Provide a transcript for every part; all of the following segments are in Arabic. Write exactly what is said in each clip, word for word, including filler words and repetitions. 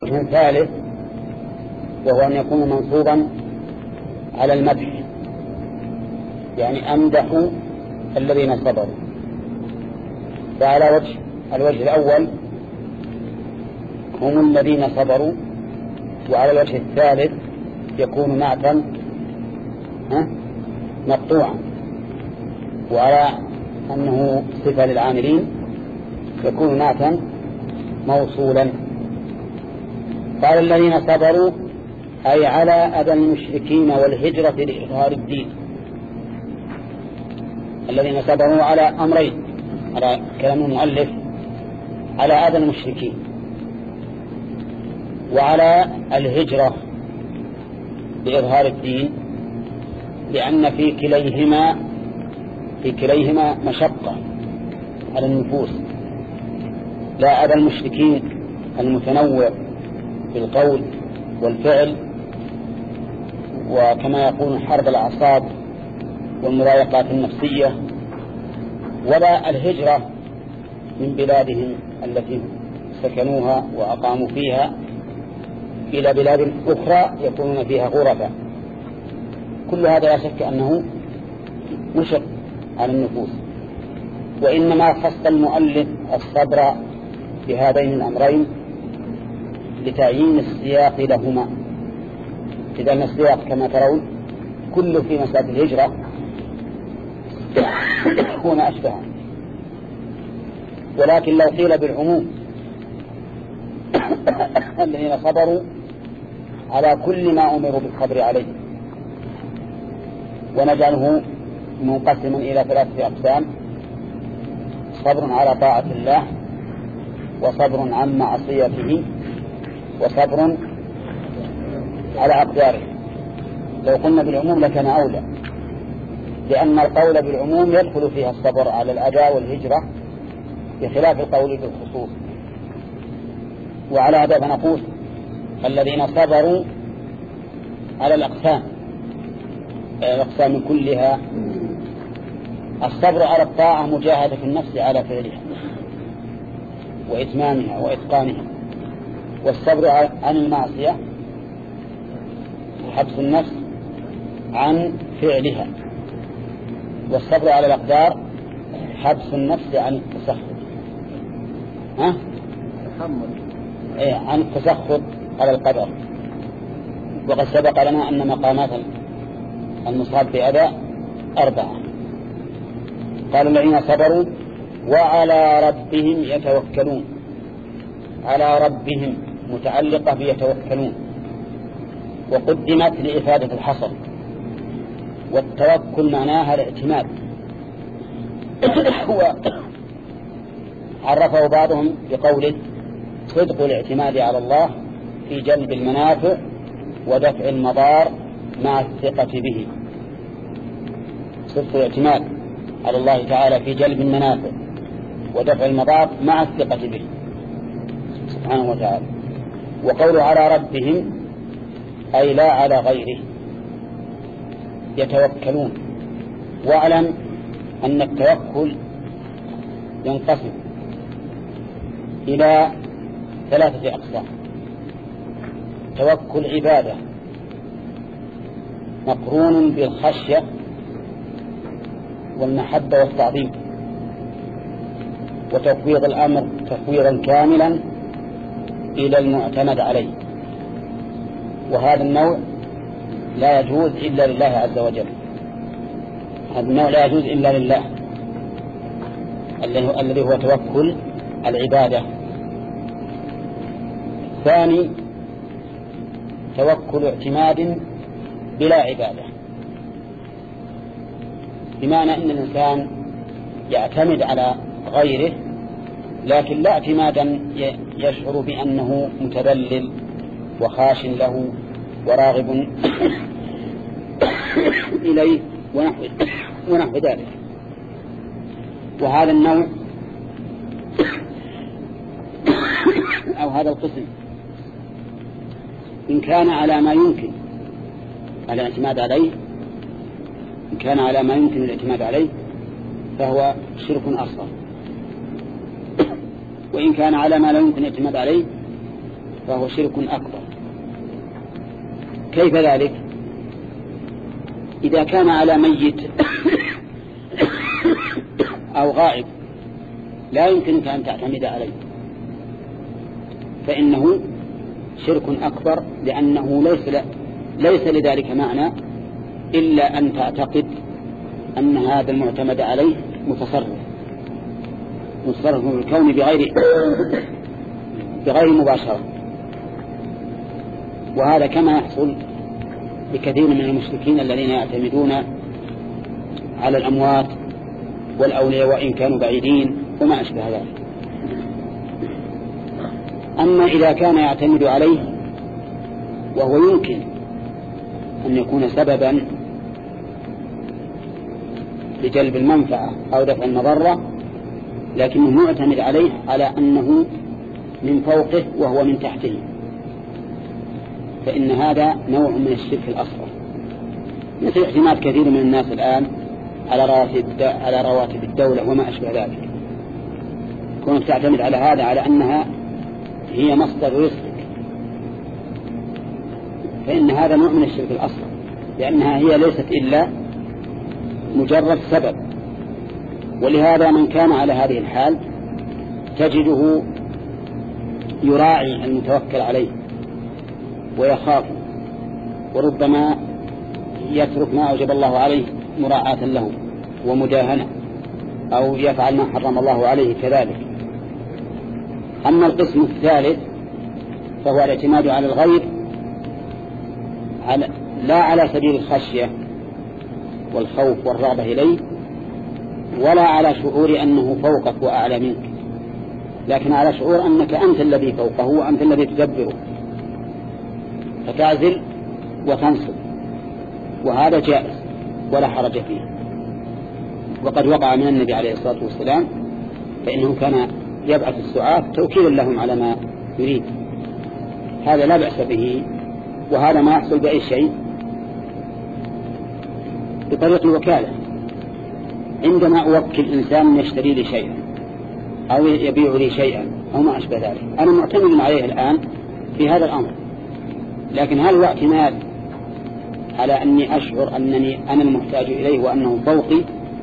وجه ثالث وهو أن يكون منصوبا على المدح، يعني أمدح الذين صبروا. فعلى وجه الوجه الأول هم الذين صبروا، وعلى الوجه الثالث يكون نعتا مقطوعا، وعلى أنه صفة للعاملين يكون نعتا موصولا. قال الذين صبروا أي على أذى المشركين والهجرة لإظهار الدين. الذين صبروا على أمرين، على كلام المؤلف على أذى المشركين وعلى الهجرة لإظهار الدين، لأن في كليهما في كليهما مشقة على النفوس. لا أذى المشركين المتنوع في القول والفعل، وكما يقول حرب الأعصاب والمضايقات النفسية، ولا الهجرة من بلادهم التي سكنوها وأقاموا فيها إلى بلاد أخرى يكونون فيها غربا. كل هذا لا شك أنه مشق على النفوس، وإنما خص المؤلف الصبر بهذين الأمرين لتعيين السياق لهما. إذا السياق كما ترون كله في مسألة الهجرة يكون أشبه، ولكن لو قيل بالعموم الذين صبروا على كل ما أمروا بالصبر عليه، ونجعله منقسما إلى ثلاثة أقسام: صبر على طاعة الله، وصبر عن معصيته، وصبر على أقداره. لو قلنا بالعموم لكان أولى، لأن القول بالعموم يدخل فيها الصبر على الأذى والهجرة بخلاف القول بالخصوص. وعلى هذا فنقول الذين صبروا على الأقسام الأقسام كلها: الصبر على الطاعة مجاهدة النفس على فعلها وإتمامها وإتقانها، والصبر عن المعصية حبس النفس عن فعلها، والصبر على الأقدار حبس النفس عن التسخط ها؟ إيه عن التسخط على القدر. وقد سبق لنا أن مقامات المصاب بأذى أربعة. قال الذين صبروا وعلى ربهم يتوكلون. على ربهم متعلقة بيتوكلون، وقدمت لإفادة الحصر، والتوكل معناها الاعتماد. عرفه بعضهم بقوله: صدق الاعتماد على الله في جلب المنافع ودفع المضار مع الثقة به. صدق الاعتماد على الله تعالى في جلب المنافع ودفع المضار مع الثقة به سبحانه وتعالى. وقول على ربهم أي لا على غيره يتوكلون. واعلم أن التوكل ينقسم إلى ثلاثة أقسام: توكل عبادة مقرون بالخشية والمحبة والتعظيم، وتفويض الأمر تفويضا كاملا إلى المعتمد عليه. وهذا النوع لا يجوز إلا لله عز وجل. هذا النوع لا يجوز إلا لله الذي هو توكل العبادة. ثاني توكل اعتماد بلا عبادة، بمعنى أن الإنسان يعتمد على غيره لكن لا اعتمادا يشعر بأنه متذلل وخاش له وراغب إليه ونحو, ونحو ذلك. وهذا النوع أو هذا القسم إن كان على ما يمكن الاعتماد عليه إن كان على ما يمكن الاعتماد عليه فهو شرك أصغر، وإن كان على ما لا يمكن الاعتماد عليه فهو شرك أكبر. كيف ذلك؟ إذا كان على ميت أو غائب لا يمكنك أن تعتمد عليه فإنه شرك أكبر، لأنه ليس ليس لذلك معنى إلا أن تعتقد أن هذا المعتمد عليه متصرف متصرف في الكون بغير بغير مباشرة. وهذا كما يحصل لكثير من المشركين الذين يعتمدون على الأموات والأولياء وإن كانوا بعيدين وما أشبه ذلك. أما إذا كان يعتمد عليه وهو يمكن أن يكون سببا لجلب المنفعة أو دفع المضرة، لكنه معتمد عليه على أنه من فوقه وهو من تحته، فإن هذا نوع من الشرك الأصغر، مثل اعتماد كثير من الناس الآن على رواتب على رواتب الدولة وما أشبه ذلك. كونك تعتمد على هذا على أنها هي مصدر رزقك، فإن هذا نوع من الشرك الأصغر، لأنها هي ليست إلا مجرد سبب. ولهذا من كان على هذه الحال تجده يراعي المتوكل عليه ويخاف، وربما يترك ما أوجب الله عليه مراعاة له ومداهنة، أو يفعل ما حرم الله عليه كذلك. أما القسم الثالث فهو الاعتماد على الغير على لا على سبيل الخشية والخوف والرغبة إليه، ولا على شعور أنه فوقك وأعلى منك، لكن على شعور أنك أنت الذي فوقه وأنت الذي تدبره، فتعزل وتنصب، وهذا جائز ولا حرج فيه. وقد وقع من النبي عليه الصلاة والسلام، فإنه كان يبعث السعاة توكيلا لهم على ما يريد، هذا لا بأس به. وهذا ما يحصل بأي شيء بطريق الوكالة. عندما أوكل إنسان يشتري لي شيئا أو يبيع لي شيئا أو ما أشبه ذلك، أنا معتمد عليه الآن في هذا الأمر، لكن هل هو اعتماد على أني أشعر أنني أنا المحتاج إليه وأنه فوقي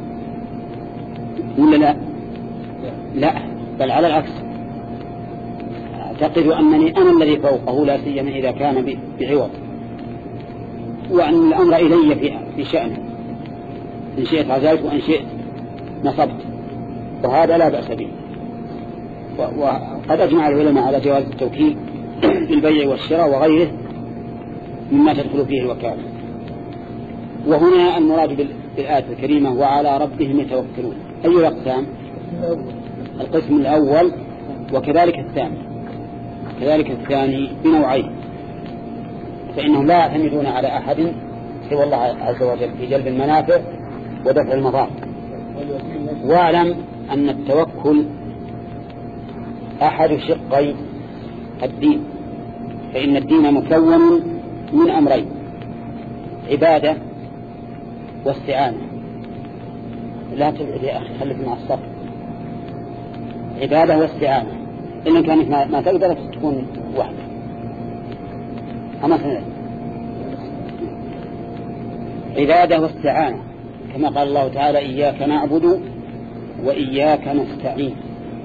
ولا لا؟ لا، بل على العكس، أعتقد أنني أنا الذي فوقه، لا سيما إذا كان بعوض، وأن الأمر إلي في في شأنه، إن شئت عزلت وإن شئت نصبت، وهذا لا بأس به. وقد أجمع العلماء على جواز التوكيل بالبيع والشراء وغيره مما تدخل فيه الوكالة. وهنا المراد بالآية الكريمة وعلى ربهم يتوكلون. أي الأقسام؟ القسم الأول وكذلك الثاني، كذلك الثاني بنوعين، فإنهم لا يعتمدون على أحد سوى الله عز وجل في جلب المنافع ودفع المضار. واعلم أن التوكل أحد شقي الدين، فإن الدين مكون من أمرين: عبادة واستعانة. لا تبعد يا أخي، خليك مع الصف. عبادة واستعانة، إن كانت ما تقدر تكون واحدة. أما سنة عبادة واستعانة، كما قال الله تعالى: إياك نعبد وإياك نستعين.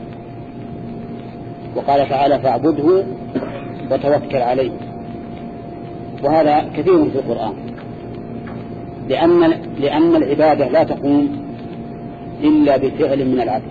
وقال تعالى: فاعبده وتوكل عليه. وهذا كثير في القرآن، لأن لأن العبادة لا تقوم إلا بفعل من العبد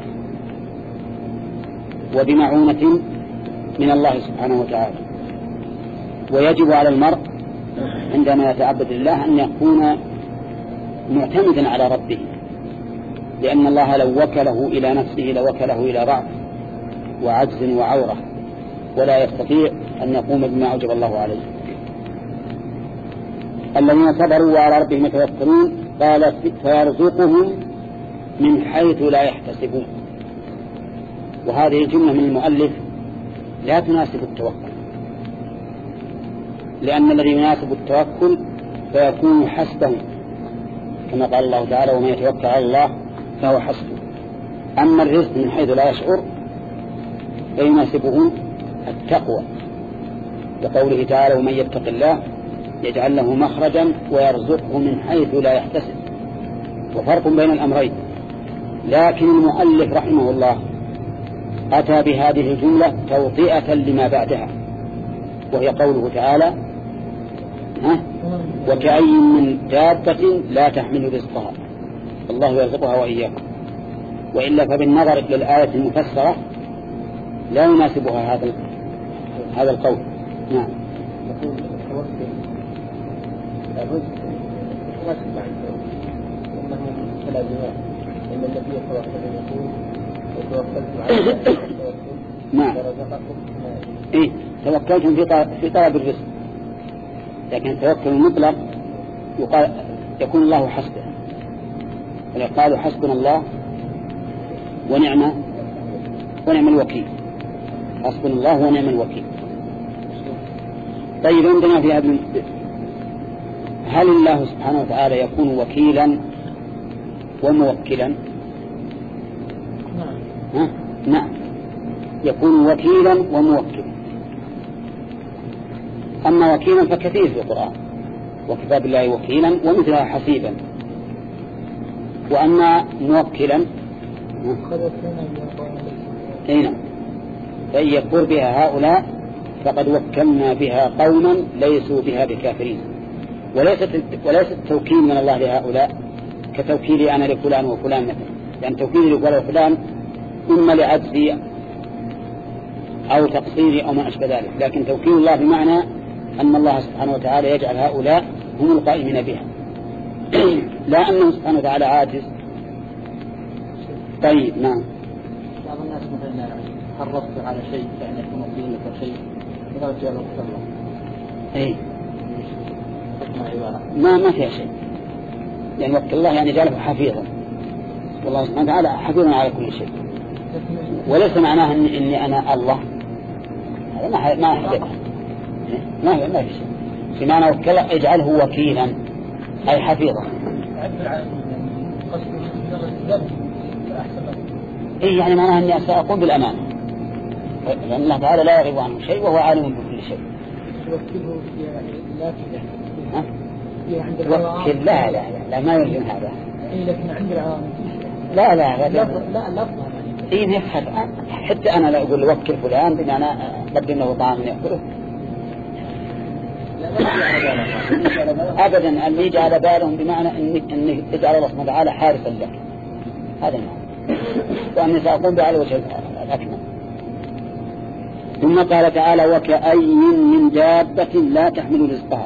وبمعونة من الله سبحانه وتعالى. ويجب على المرء عندما يتعبد لله أن يكون معتمدا على ربه، لأن الله لو وكله إلى نفسه لوكله إلى ضعف وعجز وعورة، ولا يستطيع أن يقوم بما أوجب الله عليه. الذين صبروا وعلى ربهم يتوكلون قال: فيرزقهم من حيث لا يحتسبون. وهذه الجملة من المؤلف لا تناسب التوكل، لأن الذي يناسب التوكل فيكون حسبه، كما قال الله تعالى: ومن يتوكل على الله فهو حسبه. أما الرزق من حيث لا يشعر فيناسبه التقوى لقوله تعالى ومن يتق الله يجعل له مخرجا ويرزقه من حيث لا يحتسب، وفرق بين الأمرين. لكن المؤلف رحمه الله أتى بهذه الجملة توطئة لما بعدها، وهي قوله تعالى ها وكأي من دابة لا تحمل رزقها الله يرزقها وإياكم، وإلا فبالنظر إلى الآية المفسرة لا يناسبها هذا هذا القول. نعم. الرزق مناسب مع الزوج انه متلازمان، ان النبي صلى الله عليه وسلم يقول وتوكلت على الله نعم ايه توكلتم في في طلب الرزق، لكن التوكل المطلق يقال يكون الله حسبه، ويقال حسبنا الله ونعم ونعم الوكيل، حسبنا الله ونعم الوكيل. طيب عندنا في هذا هل الله سبحانه وتعالى يكون وكيلا وموكلا؟ ها؟ نعم يكون وكيلا وموكلا. أما وكيلا فكثير في القرآن، وكفى بالله وكيلا ومثلها حسيبا. وأما موكلا أين فإن يكفر بها هؤلاء فقد وكلنا بها قوما ليسوا بها بكافرين. وليست وليست التوكيل من الله لهؤلاء كتوكيلي أنا لفلان وفلان مثلا، لأن توكيلي لفلان وفلان إما لعجزي أو تقصيري أو ما أشبه ذلك، لكن توكيل الله بمعنى أن الله سبحانه وتعالى يجعل هؤلاء هم القائمين بها لا أنه سبحانه وتعالى عاجز. طيب نعم. بعض الناس مثلا حرصت على شيء يعني يكون وكيل لك شيء إذا جاء الله أي ما ما فيها شيء، يعني وكل الله يعني جعله حفيظا، والله سبحانه وتعالى حفيظ على كل شيء، وليس معناه إن إني أنا الله، هذا ما ما حدث ما هي ما في شيء. في معنى وكل اجعله وكيلا أي حفيظا. إيه يعني معناه إني سأقوم بالأمانة، لأن الله تعالى لا يغيب عنه شيء وهو عالم بكل شيء. وكل لا لا لا, لا ما يلزم هذا. لكن عند العوام لا لا لا لا لفظ إيه حتى أنا لا أقول وكل فلان بمعنى قدم له طعام يأكله أبدا. أن يجعل بالهم بمعنى أنك أنك تجعل الله سبحانه وتعالى حارسا لك، هذا المعنى، وأني سأقوم به على وجه الأكمل. ثم قال تعالى وكأي من دابة لا تحمل رزقها.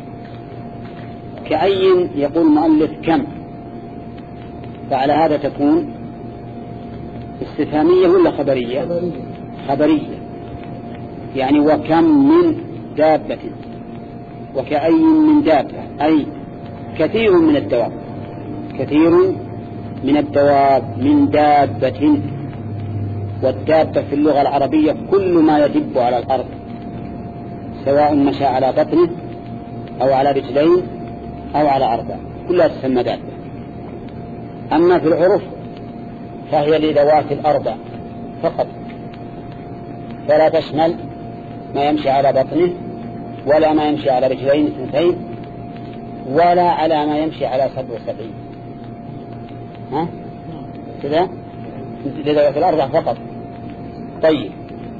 كأي يقول المؤلف كم، فعلى هذا تكون استفهامية ولا خبرية؟ خبرية، يعني وكم من دابة، وكأي من دابة أي كثير من الدواب، كثير من الدواب من دابة. والدابة في اللغة العربية كل ما يدب على الأرض سواء مشى على بطنه أو على رجلين أو على أربع، كلها تسمى دابة. أما في العرف فهي لذوات الأربع فقط، فلا تشمل ما يمشي على بطنه ولا ما يمشي على رجلين اثنتين ولا على ما يمشي على سبع وسبعين، ها كذا لذوات الأربع فقط. طيب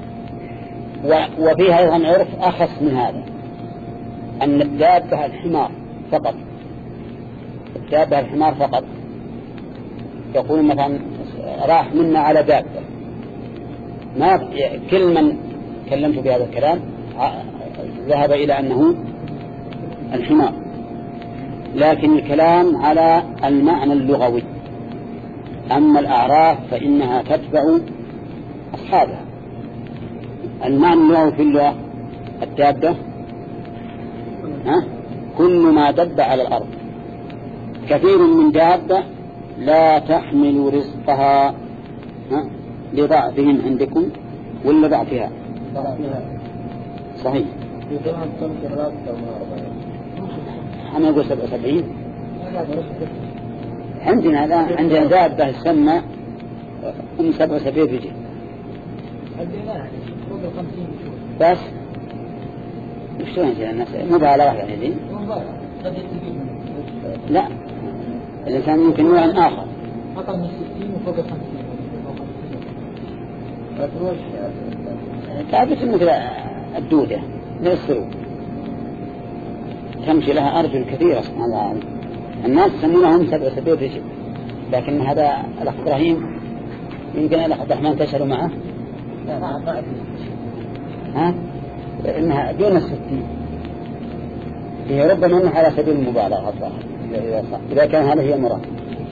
وفيها أيضا عرف أخص من هذا، أن الدابة الحمار فقط، الدابة الحمار فقط. يقول مثلا راح منا على دابة، ما كل من كلمت بهذا الكلام ذهب إلى أنه الحمار، لكن الكلام على المعنى اللغوي. أما الأعراف فإنها تتبع أصحابها. المعنى اللغوي في اللغة الدابة ها كل ما دب على الأرض. كثير من دابة لا تحمل رزقها لضعفهم عندكم ولا ضعفها؟ صحيح. أنا أقول سبع سبعين. عندنا لا عندنا دابة تسمى أم سبع سبعين رجل بس. شلون يجي الناس مبالغة يعني ذي؟ لا، الإنسان ممكن نوع آخر أقل من ستين وفوق خمسين. تعبت مثل الدودة من السلوك تمشي لها أرجل كثيرة سبحان الله. الناس يسمونهم سبع سبيل رجل، لكن هذا الأخ إبراهيم يمكن الأخ عبد الرحمن تشعروا معه. لا ما أعرف. ها؟ إنها دون الستين، هي ربما أنها على سبيل المبالغة الظاهر إذا إذا كان هذا هي المراد.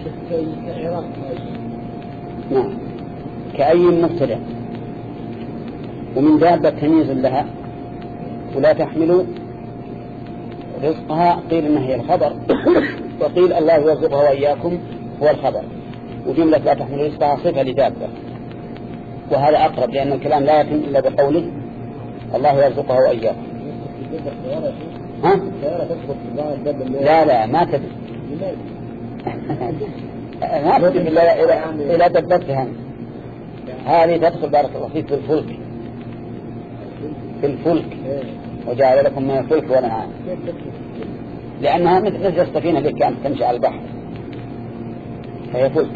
نعم، كأي مبتدأ ومن دابة تمييز لها. ولا تحمل رزقها قيل إنها هي الخبر وقيل الله يرزقها وإياكم هو الخبر، وجملة لا تحمل رزقها صفة لدابة، وهذا أقرب لأن الكلام لا يتم إلا بقوله الله يرزقها وإياكم. ها؟ لا لا ما تدري ما تدري إلا إلى دبتها. هذه تدخل بارك الله فيك في الفلك، في الفلك وجعل لكم من الفلك والأنعام، لأنها مثل السفينة اللي كانت تمشي على البحر فهي فلك.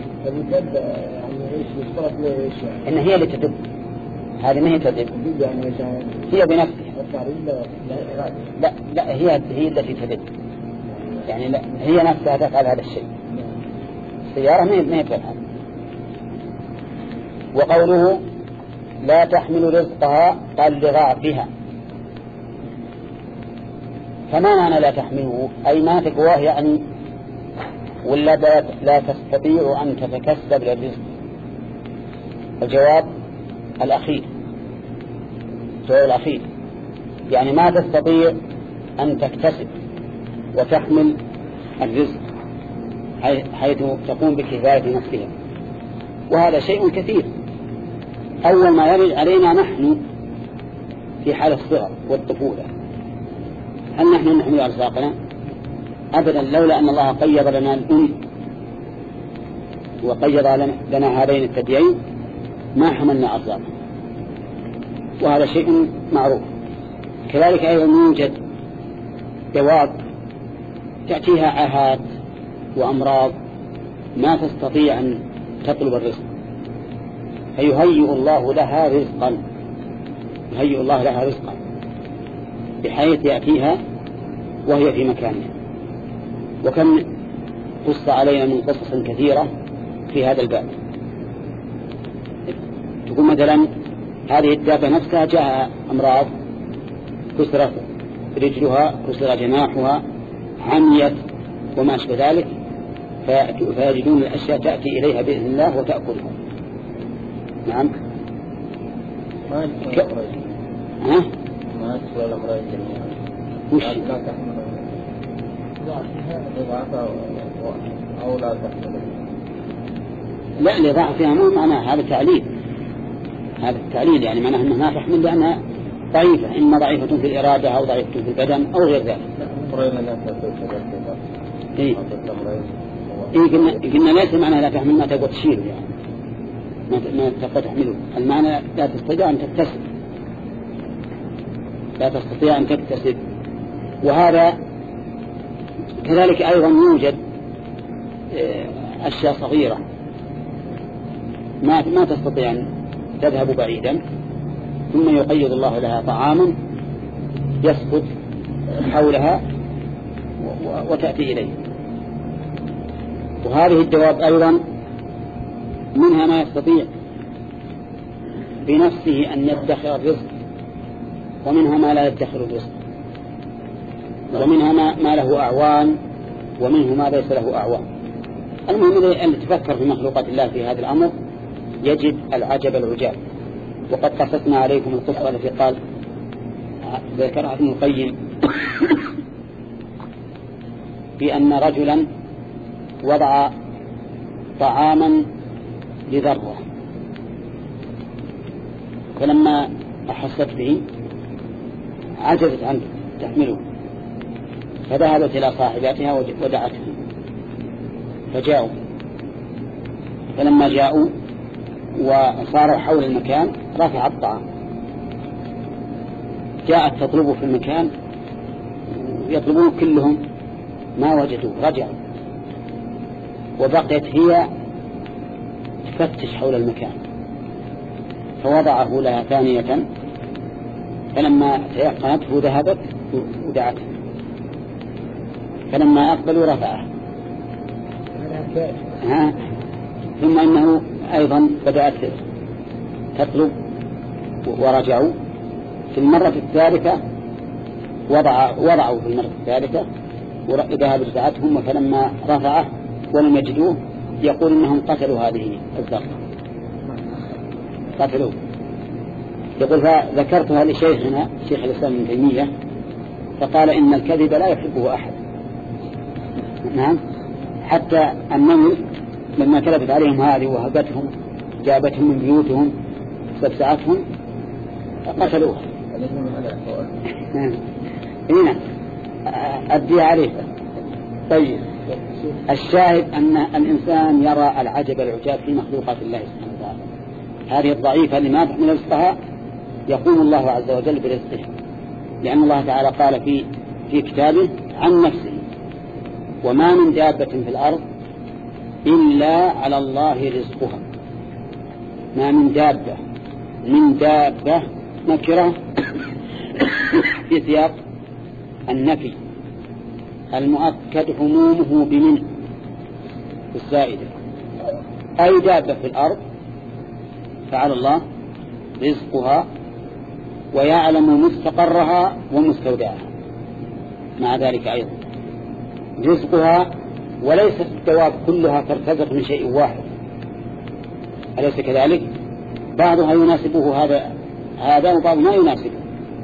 إن هي اللي تدب، هذه ما هي تدب، هي بنفسها. لا لا هي هي التي تدب، يعني لا هي نفسها تفعل هذا الشيء. السيارة ما هي ما هي تفعل. وقوله لا تحمل رزقها قال لضعفها، فما معنى لا تحمله؟ أي ما تقواه يعني، ولا لا تستطيع أن تتكسب للرزق؟ الجواب الأخير، الجواب الأخير يعني ما تستطيع أن تكتسب وتحمل الرزق حيث تقوم بكفاية نفسها، وهذا شيء كثير. أول ما يرد علينا نحن في حال الصغر والطفولة، هل نحن نحمل أرزاقنا؟ أبدا، لولا أن الله قيض لنا الأم وقيض لنا هذين الثديين ما حملنا أرزاقنا، وهذا شيء معروف. كذلك أيضا يوجد دواب تأتيها عاهات وأمراض ما تستطيع أن تطلب الرزق، فيهيئ الله لها رزقا، يهيئ الله لها رزقا بحيث يأتيها وهي في مكانها. وكم قص علينا من قصص كثيرة في هذا الباب. تقول مثلا هذه الدابة نفسها جاء أمراض، كسرت رجلها، كسر جناحها، عميت وما أشبه ذلك، فيجدون الأشياء تأتي إليها بإذن الله وتأكلها. نعم. ما ك... ها؟ ما أسوأ الأمراض جميعا. وش؟ لا تحمل لضعفها أو لا تحمل. لا، لضعفها مو معناه، هذا تعليل، هذا التعليل يعني معناه أنها ما تحمل لأنها ضعيفة، إما ضعيفة في الإرادة أو ضعيفة في البدن أو غير ذلك. إيه إيه قلنا قلنا ليس معناه لا تحمل ما تقوى تشيله، يعني ما تقوى تحمله. المعنى لا تستطيع أن تكتسب، لا تستطيع أن تكتسب. وهذا كذلك أيضا يوجد أشياء صغيرة ما ما تستطيع أن تذهب بعيدا، ثم يقيض الله لها طعاما يسقط حولها وتأتي إليه. وهذه الدواب أيضا منها ما يستطيع بنفسه أن يدخر الرزق، ومنها ما لا يدخر الرزق، ومنها ما, ما له أعوان، ومنه ما ليس له أعوان. المهم أن تفكر في مخلوقات الله في هذا الأمر يجد العجب العجاب. وقد قصصنا عليكم القصة التي قال ذكرها ابن القيم في أن رجلا وضع طعاما لذرة، فلما أحست به عجزت عنه تحمله، فذهبت إلى صاحباتها ودعته، فجاءوا، فلما جاءوا وصاروا حول المكان رفع الطعام، جاءت تطلبه في المكان يطلبون كلهم ما وجدوه، رجعوا وبقيت هي تفتش حول المكان، فوضعه لها ثانية، فلما تيقنته ذهبت ودعته، فلما أقبلوا رفعه. ها. ثم إنه أيضا بدأت تطلب ورجعوا. في المرة الثالثة وضع وضعوا في المرة الثالثة وذهب رفعتهم، فلما رفعه ولم يجدوه يقول إنهم قتلوا هذه الزرقة، قتلوه. يقول فذكرتها لشيخنا شيخ الإسلام ابن تيمية فقال إن الكذب لا يحبه أحد. نعم. حتى النمل لما كذبت عليهم هذه وهبتهم جابتهم من بيوتهم استفسعتهم قتلوها. هنا أدي عليه. طيب الشاهد أن الإنسان يرى العجب العجاب في مخلوقات الله سبحانه وتعالى. هذه الضعيفة اللي ما تحمل رزقها يقوم الله عز وجل برزقه، لأن الله تعالى قال في في كتابه عن نفسه: وما من دابة في الأرض إلا على الله رزقها. ما من دابة، من دابة نكرة في سياق النفي المؤكد عمومه بمن الزائدة، أي دابة في الأرض فعلى الله رزقها ويعلم مستقرها ومستودعها. مع ذلك أيضا رزقها، وليست الدواب كلها ترتزق من شيء واحد، أليس كذلك؟ بعضها يناسبه هذا هذا وبعض ما يناسبه،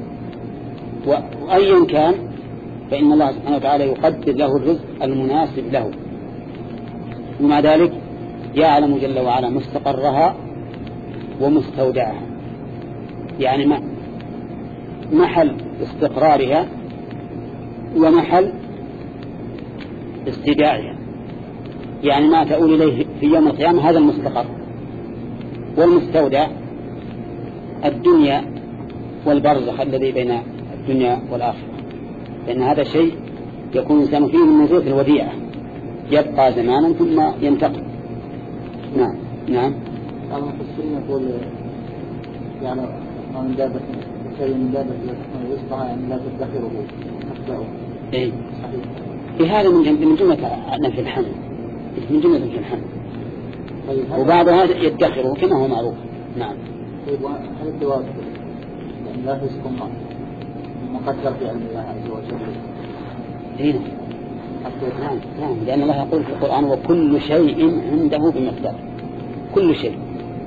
وأيا كان فإن الله سبحانه وتعالى يقدر له الرزق المناسب له، ومع ذلك يعلم جل وعلا مستقرها ومستودعها، يعني ما محل استقرارها ومحل استداعها، يعني ما تؤول إليه في يوم القيامة هذا المستقر، والمستودع الدنيا والبرزخ الذي بين الدنيا والآخرة، لأن هذا شيء يكون الإنسان فيه من نزوة الوديعة، يبقى زمانا ثم ينتقل. نعم. نعم. المفسرين يقول يعني من دابة شيء من دابة يصبح يعني لا تدخره تخلعه. إيه. في هذا من جملة من جملة نفي الحمل، من جملة نفي الحمل. طيب وبعض هذا يدخره كما هو معروف. نعم. طيب هل الدواب يعني لا تسكن مقدر في علم الله عز وجل؟ هنا. نعم. نعم. لأن الله يقول في القرآن: وكل شيء عنده بمقدار. كل شيء.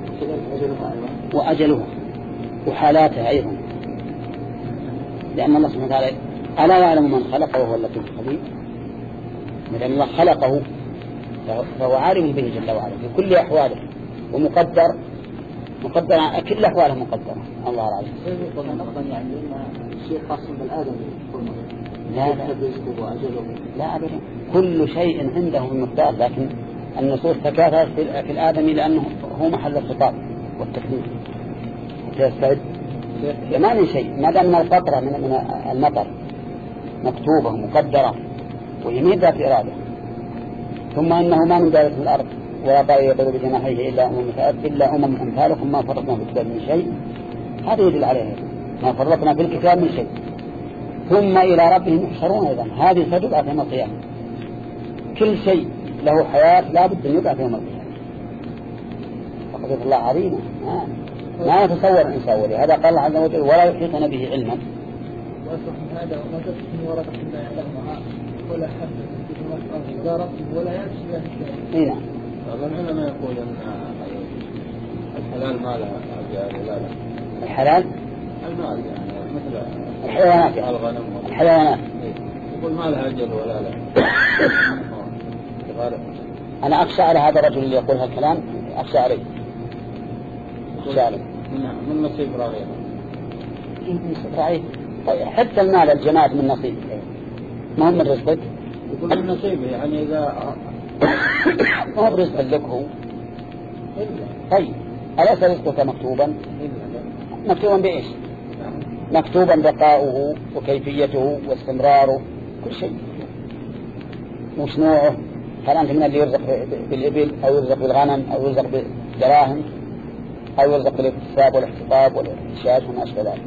وأجلها وحالاتها أيضا، لأن الله سبحانه وتعالى ألا يعلم من خلق وهو اللطيف الخبير. لأن الله خلقه فهو عالم به جل وعلا في كل أحواله، ومقدر مقدر كل أحواله مقدرة. الله العظيم. يعني شيء خاص بالآدم لا لا لا أبدا، كل شيء عنده بمقدار، لكن النصوص تكاثرت في الآدم لأنه هو محل الخطاب والتكليف. تستعد ما من شيء ما دام من القطرة من من المطر مكتوبة مقدرة وهي من ذات إرادة. ثم إنه ما من دابة في الأرض ولا طائر يطير بجناحيه إلا أمم إلا أمم أمثالكم ما فرطنا في الكتاب من شيء. هذا يدل عليه ما فرطنا في الكتاب من شيء. ثم إلى ربهم يحشرون. أيضا هذه ستبعث يوم القيامة. كل شيء له حياة لا بد أن يبعث يوم القيامة. وقدر الله عظيمة آه. ما يتصور الإنسان، ولهذا قال الله عز وجل: ولا يحيطون به علما. هذا وما تسكن ورقة لا يعلمها ولا حبة في الأرض ولا يمشي بها. نعم. بعض العلماء يقول أن الحلال ما له أجل ولا لا. الحلال؟ المال يعني مثل الحيوانات. الغنم. الحيوانات. يقول ما له أجل ولا لا. أنا أخشى على هذا الرجل اللي يقول هالكلام، أخشى عليه. أخشى عليه. من نصيب رغيب. من نصيب رغيب. طيب حتى المال الجماد من نصيب، ما هو من رزقك؟ يقول من نصيبه يعني إذا ما هو برزق لك هو. طيب أليس رزقك مكتوبا؟ مكتوبا بإيش؟ مكتوبا بقاؤه وكيفيته واستمراره كل شيء. وش نوعه؟ هل أنت من اللي يرزق بالإبل أو يرزق بالغنم أو يرزق بالدراهم أو يرزق بالاكتساب والاحتطاب والإنشاء وما أشبه ذلك؟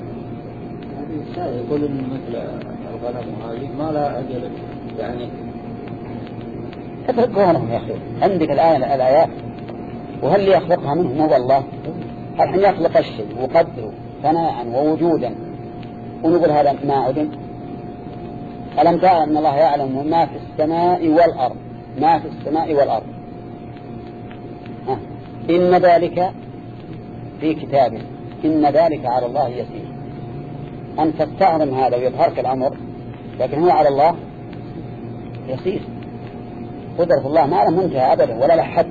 يقول إن مثل الغنم وهذه ما لا أجل يعني تتركونهم يا أخي. عندك الآن الآيات وهل اللي يخلقها منهم هو الله؟ هل أن يخلق الشيء وقدره ثناء ووجودا ونقول هذا ما عدم؟ ألم ترى أن الله يعلم ما في السماء والأرض ما في السماء والأرض ها. إن ذلك في كتاب إن ذلك على الله يسير. أن تستعظم هذا ويظهرك الأمر لكن هو على الله يسير. قدرة الله ما له منتهى أبدا ولا له حد.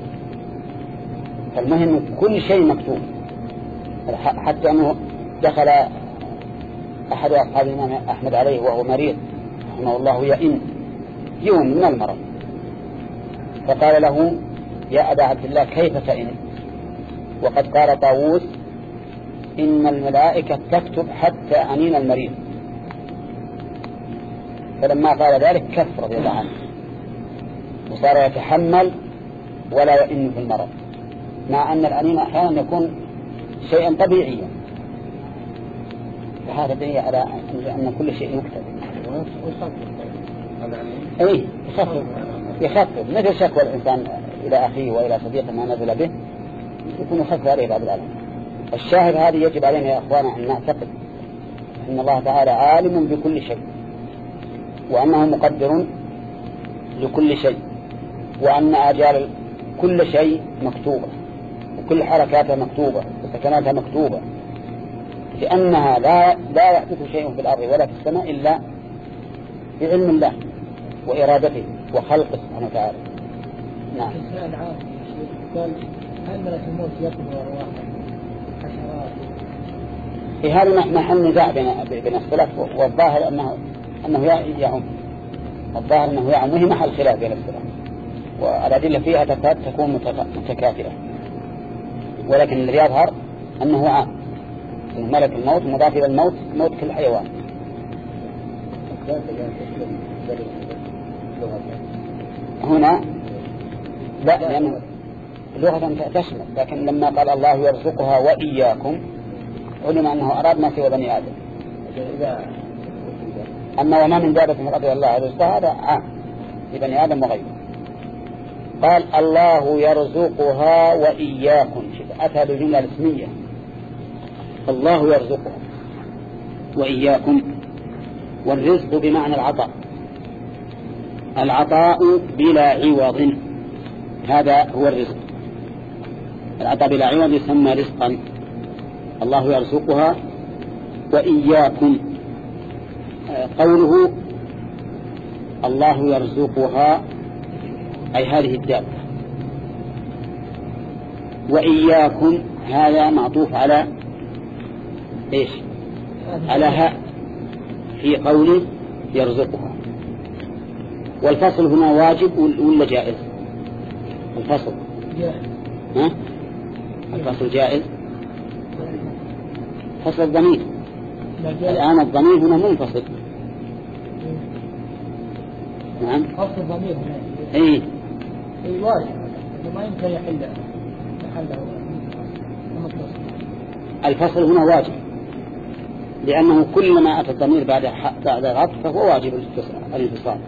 فالمهم كل شيء مكتوب. حتى أنه دخل أحد أصحاب الإمام أحمد عليه وهو مريض رحمه الله يئن يوم من المرض فقال له يا أبا عبد الله كيف تئن؟ وقد قال طاووس إن الملائكة تكتب حتى أنين المريض. فلما قال ذلك كف رضي الله عنه وصار يتحمل ولا يئن في المرض مع أن الأنين أحيانا يكون شيئا طبيعيا. فهذا دليل على أن كل شيء يكتب. أي يخفف يخفف مثل شكوى الإنسان إلى أخيه وإلى صديقه ما نزل به يكون يخفف عليه بعض الألم. الشاهد هذه يجب علينا يا أخوانا أن نعتقد أن الله تعالى عالم بكل شيء وأنه مقدر لكل شيء وأن أجال كل شيء مكتوبة وكل حركاتها مكتوبة وسكناتها مكتوبة لأنها لا لا يحدث شيء في الأرض ولا في السماء إلا بعلم الله وإرادته وخلقه سبحانه وتعالى. نعم. السؤال عام قال هل ملك الموت يقبض أرواحه حشرات؟ في هذا محل نزاع بين بين السلف والظاهر أنه أنه يعم. الظاهر أنه يعم وهي محل خلاف بين السلف والأدلة فيها تكون متكافئة ولكن الذي يظهر أنه عام أنه ملك الموت مضاف إلى الموت موت كل حيوان. هنا لا لأن اللغة تشمل لكن لما قال الله يرزقها وإياكم علم أنه أراد ما سوى بني آدم. أما وما من دابة من رضي الله رزقها هذا عام لبني آدم وغيره. قال الله يرزقها وإياكم أتى بالجملة الاسمية الله يرزقها وإياكم. والرزق بمعنى العطاء العطاء بلا عوض هذا هو الرزق. العطاء بلا عوض يسمى رزقا. الله يرزقها وإياكم. قوله الله يرزقها أي هذه الدابة وإياكم هذا معطوف على إيش؟ على هاء في قوله يرزقها. والفصل هنا واجب ولا جائز؟ الفصل ها؟ الفصل جائز. فصل الضمير الآن الضمير هنا منفصل. نعم فصل الضمير اي اي واجب ما يمكن يحل محله. الفصل هنا واجب لأنه كلما أتى الضمير بعد بعد العطف فهو واجب الانفصال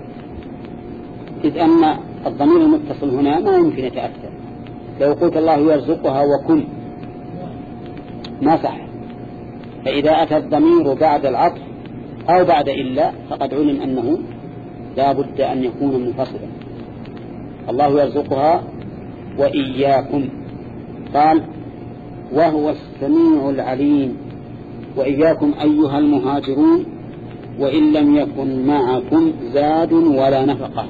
إذ أن الضمير المتصل هنا ما يمكن يتأثر. لو قلت الله يرزقها وكن ما صح. فإذا أتى الضمير بعد العطف أو بعد إلا فقد علم أنه لا بد أن يكون منفصلا. الله يرزقها وإياكم. قال وهو السميع العليم وإياكم أيها المهاجرون وإن لم يكن معكم زاد ولا نفقة.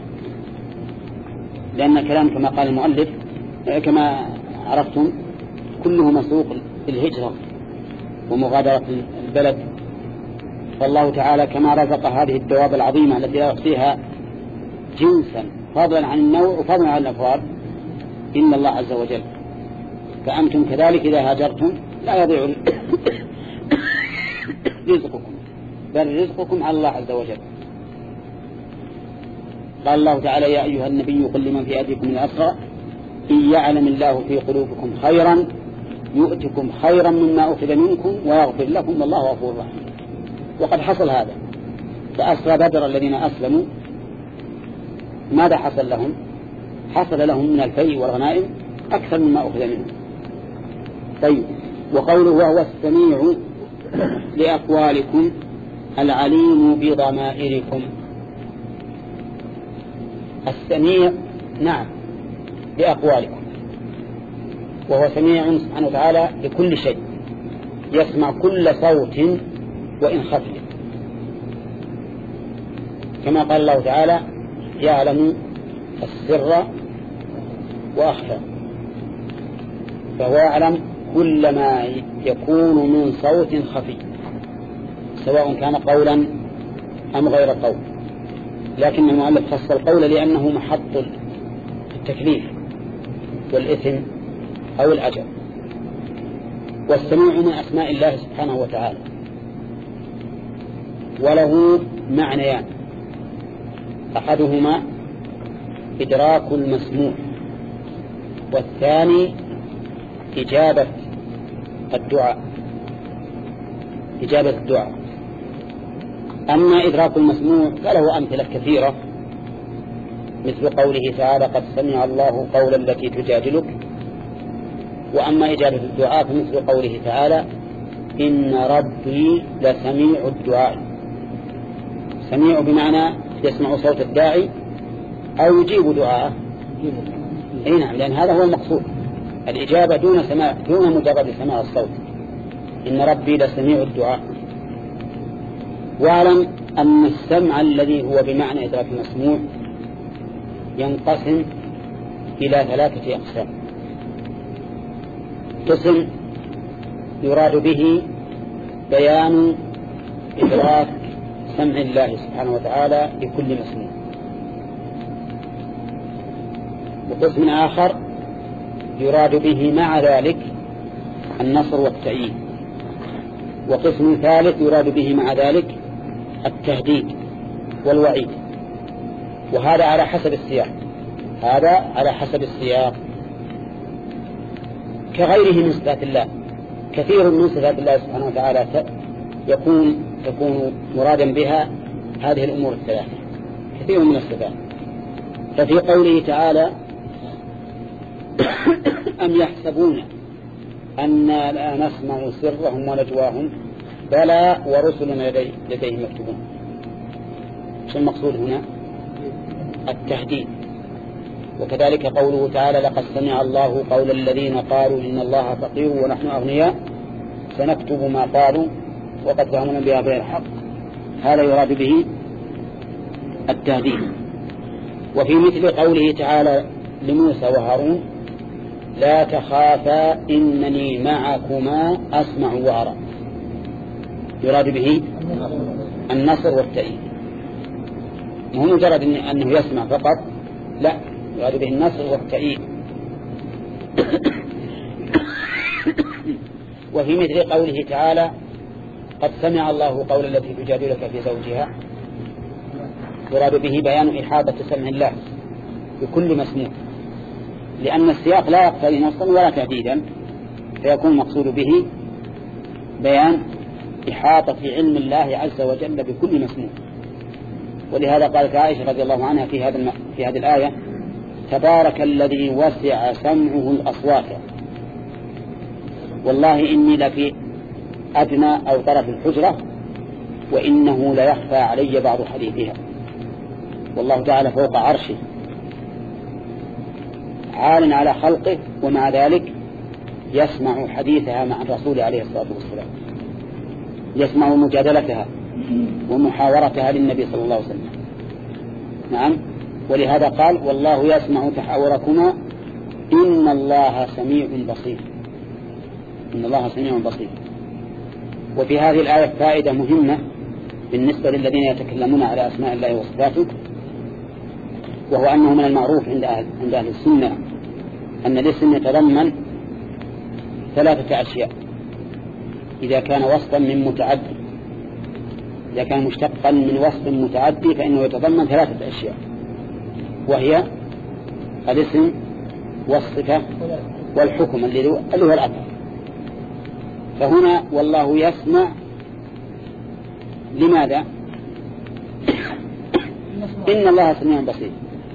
لأن كلام كما قال المؤلف كما عرفتم كله مسوق الهجرة ومغادرة البلد. فالله تعالى كما رزق هذه الدواب العظيمة التي لا يحصيها جنسا فضلا عن النوع وفضلا عن الأفراد إن الله عز وجل. فأنتم كذلك إذا هاجرتم لا يضيع رزقكم، بل رزقكم على الله عز وجل. قال الله تعالى: يا أيها النبي قل لمن في أيديكم من الأسرى إن يعلم الله في قلوبكم خيرا يؤتكم خيرا مما أخذ منكم ويغفر لكم والله غفور رحيم. وقد حصل هذا، فأسرى بدر الذين أسلموا ماذا حصل لهم؟ حصل لهم من الفيء والغنائم أكثر مما أخذ منهم. طيب، وقوله: وهو السميع لأقوالكم العليم بضمائركم. السميع نعم لأقوالكم، وهو سميع سبحانه وتعالى لكل شيء، يسمع كل صوت وإن خفي، كما قال الله تعالى: يعلم السر وأخفى. فهو يعلم كل ما يكون من صوت خفي، سواء كان قولا أم غير قول، لكن المؤلف خص القول لأنه محط التكليف والإثم أو الأجر. والسميع من أسماء الله سبحانه وتعالى، وله معنيان: أحدهما إدراك المسموع، والثاني إجابة الدعاء إجابة الدعاء. أما إدراك المسموع فله أمثلة كثيرة، مثل قوله تعالى: قد سمع الله قول التي تجادلك. وأما إجابة الدعاء فمثل قوله تعالى: إن ربي لسميع الدعاء. سميع بمعنى يسمع صوت الداعي أو يجيب دعاءه. أي نعم، لأن هذا هو المقصود، الإجابة دون سماع، دون مجرد سماع الصوت. إن ربي لسميع الدعاء. واعلم أن السمع الذي هو بمعنى إدراك المسموع ينقسم إلى ثلاثة أقسام. قسم يراد به بيان إدراك سمع الله سبحانه وتعالى لكل مسموع، وقسم آخر يراد به مع ذلك النصر والتأييد، وقسم ثالث يراد به مع ذلك التهديد والوعيد. وهذا على حسب السياق هذا على حسب السياق كغيره من صفات الله. كثير من صفات الله سبحانه وتعالى يكون تكون مرادا بها هذه الأمور الثلاثة، كثير من الصفات. ففي قوله تعالى: أم يحسبون أننا لا نسمع سرهم ونجواهم بلى ورسلنا لديهم مكتوبون. شو المقصود هنا؟ التهديد. وكذلك قوله تعالى: لقد سمع الله قول الذين قالوا إن الله فقير ونحن أغنياء سنكتب ما قالوا وقد فهمنا بها غير الحق. هذا يراد به التهديد. وفي مثل قوله تعالى لموسى وهارون: لا تخافا إنني معكما أسمع وأرى. يراد به النصر والتأييد، مو مجرد أنه يسمع فقط، لا، يراد به النصر والتأييد. وفي مثل قوله تعالى: قد سمع الله قول التي تجادلك في زوجها، يراد به بيان إحاطة سمع الله بكل مسموع، لأن السياق لا يقتضي نصا ولا تهديدا، فيكون المقصود به بيان إحاطة علم الله عز وجل بكل مسموع. ولهذا قالت عائشة رضي الله عنها في هذا الم... في هذه الآية: تبارك الذي وسع سمعه الأصوات، والله إني لفي أدنى أو طرف الحجرة وإنه ليخفى علي بعض حديثها. والله تعالى فوق عرشه عال على خلقه، ومع ذلك يسمع حديثها مع الرسول عليه الصلاة والسلام، يسمع مجادلتها ومحاورتها للنبي صلى الله عليه وسلم. نعم، ولهذا قال: والله يسمع تحاوركما إن الله سميع بصير. إن الله سميع بصير. وفي هذه الآية فائدة مهمة بالنسبة للذين يتكلمون على أسماء الله وصفاته، وهو أنه من المعروف عند أهل, عند أهل السنة أن الاسم يتضمن ثلاثة أشياء إذا كان وصفا من متعدد. إذا كان مشتقا من وصف متعدي فإنه يتضمن ثلاثة أشياء، وهي الاسم والصفة والحكم اللي هو الأثر. فهنا والله يسمع لماذا؟ إن الله سميع بصير،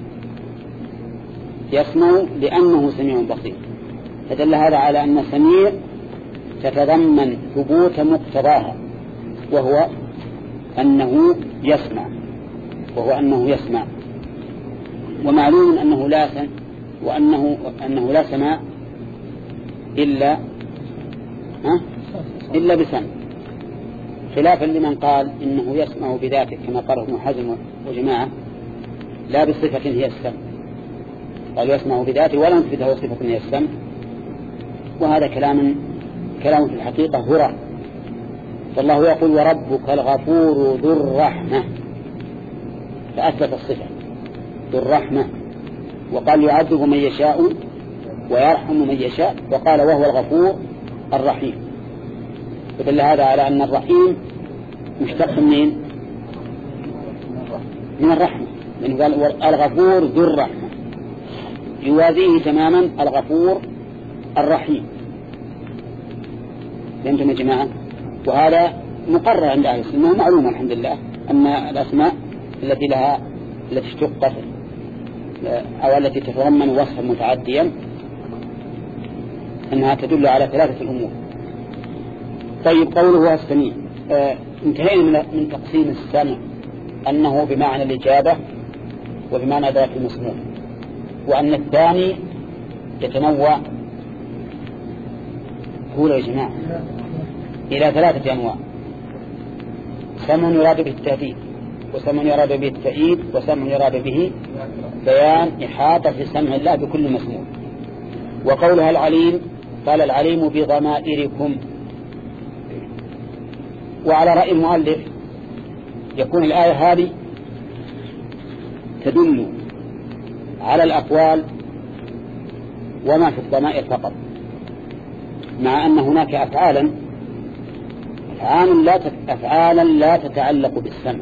يسمع لأنه سميع بصير، فدل هذا على أن سميع تتضمن ثبوت مقتضاها، وهو أنه يسمع وهو أنه يسمع ومعلوم أنه لا سمع وأنه أنه لا سماع إلا ها إلا بسمع، خلافا لمن قال إنه يسمع بذاته كما قاله ابن حزم وجماعة لا بصفة هي السمع، قال يسمع بذاته ولا نثبت له صفة هي السمع، وهذا كلام كلام في الحقيقة هرى. فالله يقول وربك الغفور ذو الرحمة، فأثبت الصفة ذو الرحمة، وقال يعذب من يشاء ويرحم من يشاء، وقال وهو الغفور الرحيم، فدل هذا على أن الرحيم مشتق منين؟ من الرحمة، لأنه قال الغفور ذو الرحمة، يوازيه تماما الغفور الرحيم. فهمتم يا جماعة؟ وهذا مقرر عند أهل السنة، معلوم الحمد لله أن الأسماء التي لها التي اشتقت أو التي تتضمن وصفا متعديا أنها تدل على ثلاثة الأمور. طيب قوله السميع، آه انتهينا من تقسيم السمع أنه بمعنى الإجابة وبمعنى ذات المسموع، وأن الثاني يتنوع قول يا جماعة إلى ثلاثة أنواع: سمع يراد به التهديد، وسمع يراد به التأييد، وسمع يراد به بيان إحاطة في سمع الله بكل مسموع. وقولها العليم قال العليم بضمائركم. وعلى رأي المؤلف يكون الآية هذه تدل على الأقوال وما في الضمائر فقط، مع أن هناك أفعالا أفعالا لا أفعالا لا تتعلق بالسمع.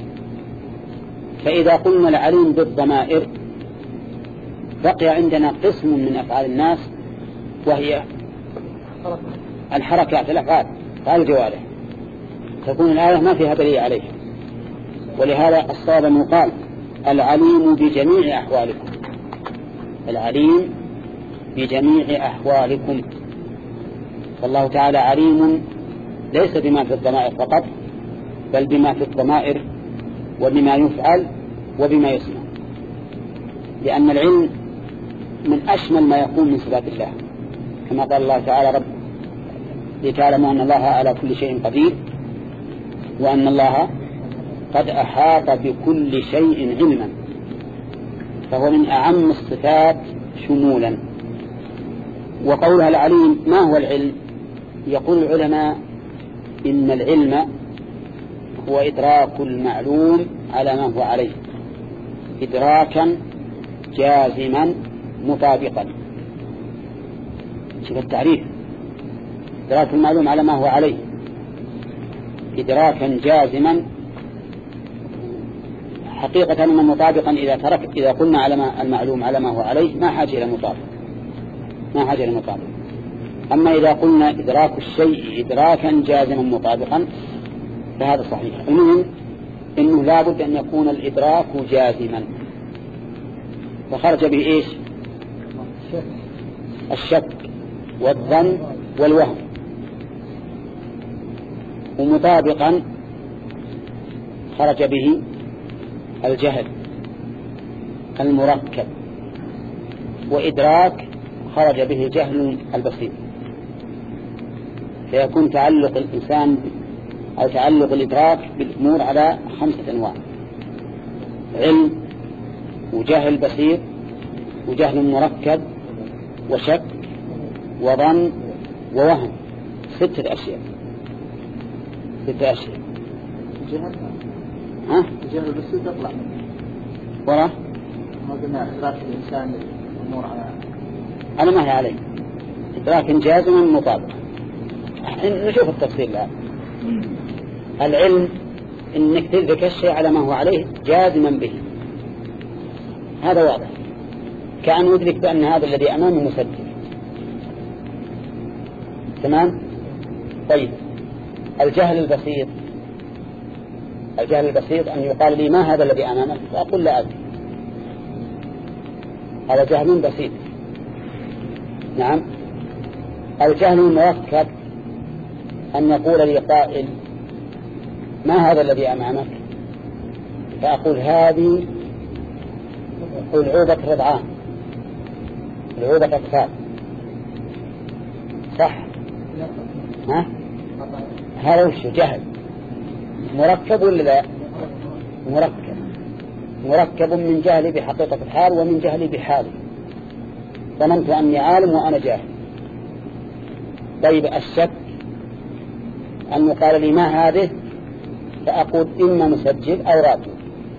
فإذا قلنا العليم بالضمائر بقي عندنا قسم من أفعال الناس وهي الحركات، الأفعال، أفعال الجوارح، تكون الآية ما فيها دليل عليه. ولهذا الصواب أن يقال العليم بجميع أحوالكم، العليم بجميع أحوالكم. فالله تعالى عليم ليس بما في الضمائر فقط، بل بما في الضمائر وبما يفعل وبما يسمع، لأن العلم من أشمل ما يكون من صفات الله، كما قال الله تعالى رب لتعلموا أن الله على كل شيء قدير وأن الله قد أحاط بكل شيء علما، فهو من أعم الصفات شمولا. وقولها العليم ما هو العلم؟ يقول العلماء إن العلم هو إدراك المعلوم على ما هو عليه إدراكا جازما مطابقا. شوف التعريف، إدراك المعلوم على ما هو عليه إدراكا جازما، حقيقة أن مطابقا إذا ترك إذا قلنا على ما المعلوم على ما هو عليه ما حاجة إلى مطابق، ما حاجة إلى مطابق. أما إذا قلنا إدراك الشيء إدراكا جازما مطابقا فهذا صحيح. المهم إنه لابد أن يكون الإدراك جازما، فخرج به إيش؟ الشك والظن والوهم. ومطابقا خرج به الجهل المركب، وإدراك خرج به جهل البسيط. فيكون تعلق الإنسان أو تعلق الإدراك بالأمور على خمسة أنواع: علم وجهل بسيط وجهل مركب وشك وظن ووهم. ستة أشياء ستة أشياء الجهل ها؟ الجهل بسيط يطلع وراه ما قلنا إدراك الإنسان الأمور على أنا ما هي عليه إدراك جازما مطابقا. نشوف التفصيل الآن. العلم إنك تدرك الشيء على ما هو عليه جازما به، هذا واضح، كأن يدرك بأن هذا الذي أمامه مسجل. تمام؟ طيب الجهل البسيط، الجهل البسيط أن يقال لي ما هذا الذي أمامك فأقول لا أدري، هذا جهل بسيط. نعم. الجهل المركب أن يقول لي قائل ما هذا الذي أمامك فأقول هذه العوبة رضعان، العوبة أطفال، صح؟ ها؟ هذا وش جهل مركب ولا لا؟ مركب، مركب من جهلي بحقيقة الحال ومن جهلي بحالي، ظننت أني عالم وأنا جاهل. طيب الشك أن يقال لي ما هذه فأقول إما مسجل أو راجل،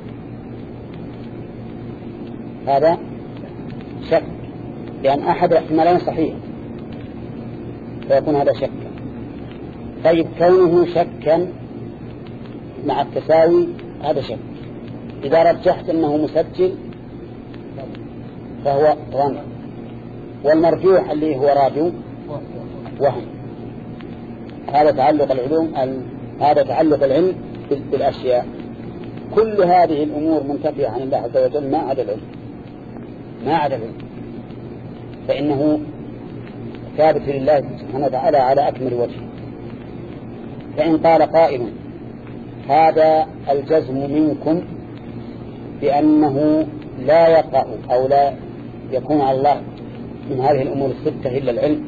هذا شك، لأن أحد الاحتمالين صحيح فيكون هذا شك. طيب كونه شكا مع التساوي هذا شك، إذا رجحت أنه مسجل فهو ظن، والمرجوح اللي هو راجو وهم. هذا تعلق العلوم هذا تعلق العلم بالأشياء. كل هذه الأمور منتفية عن الله عز وجل ما عدا العلم، ما عدا العلم، فإنه ثابت لله سبحانه وتعالى على أكمل وجه. فإن قال قائل هذا الجزم منكم بأنه لا يقع أو لا يكون على الله من هذه الأمور الستة إلا العلم،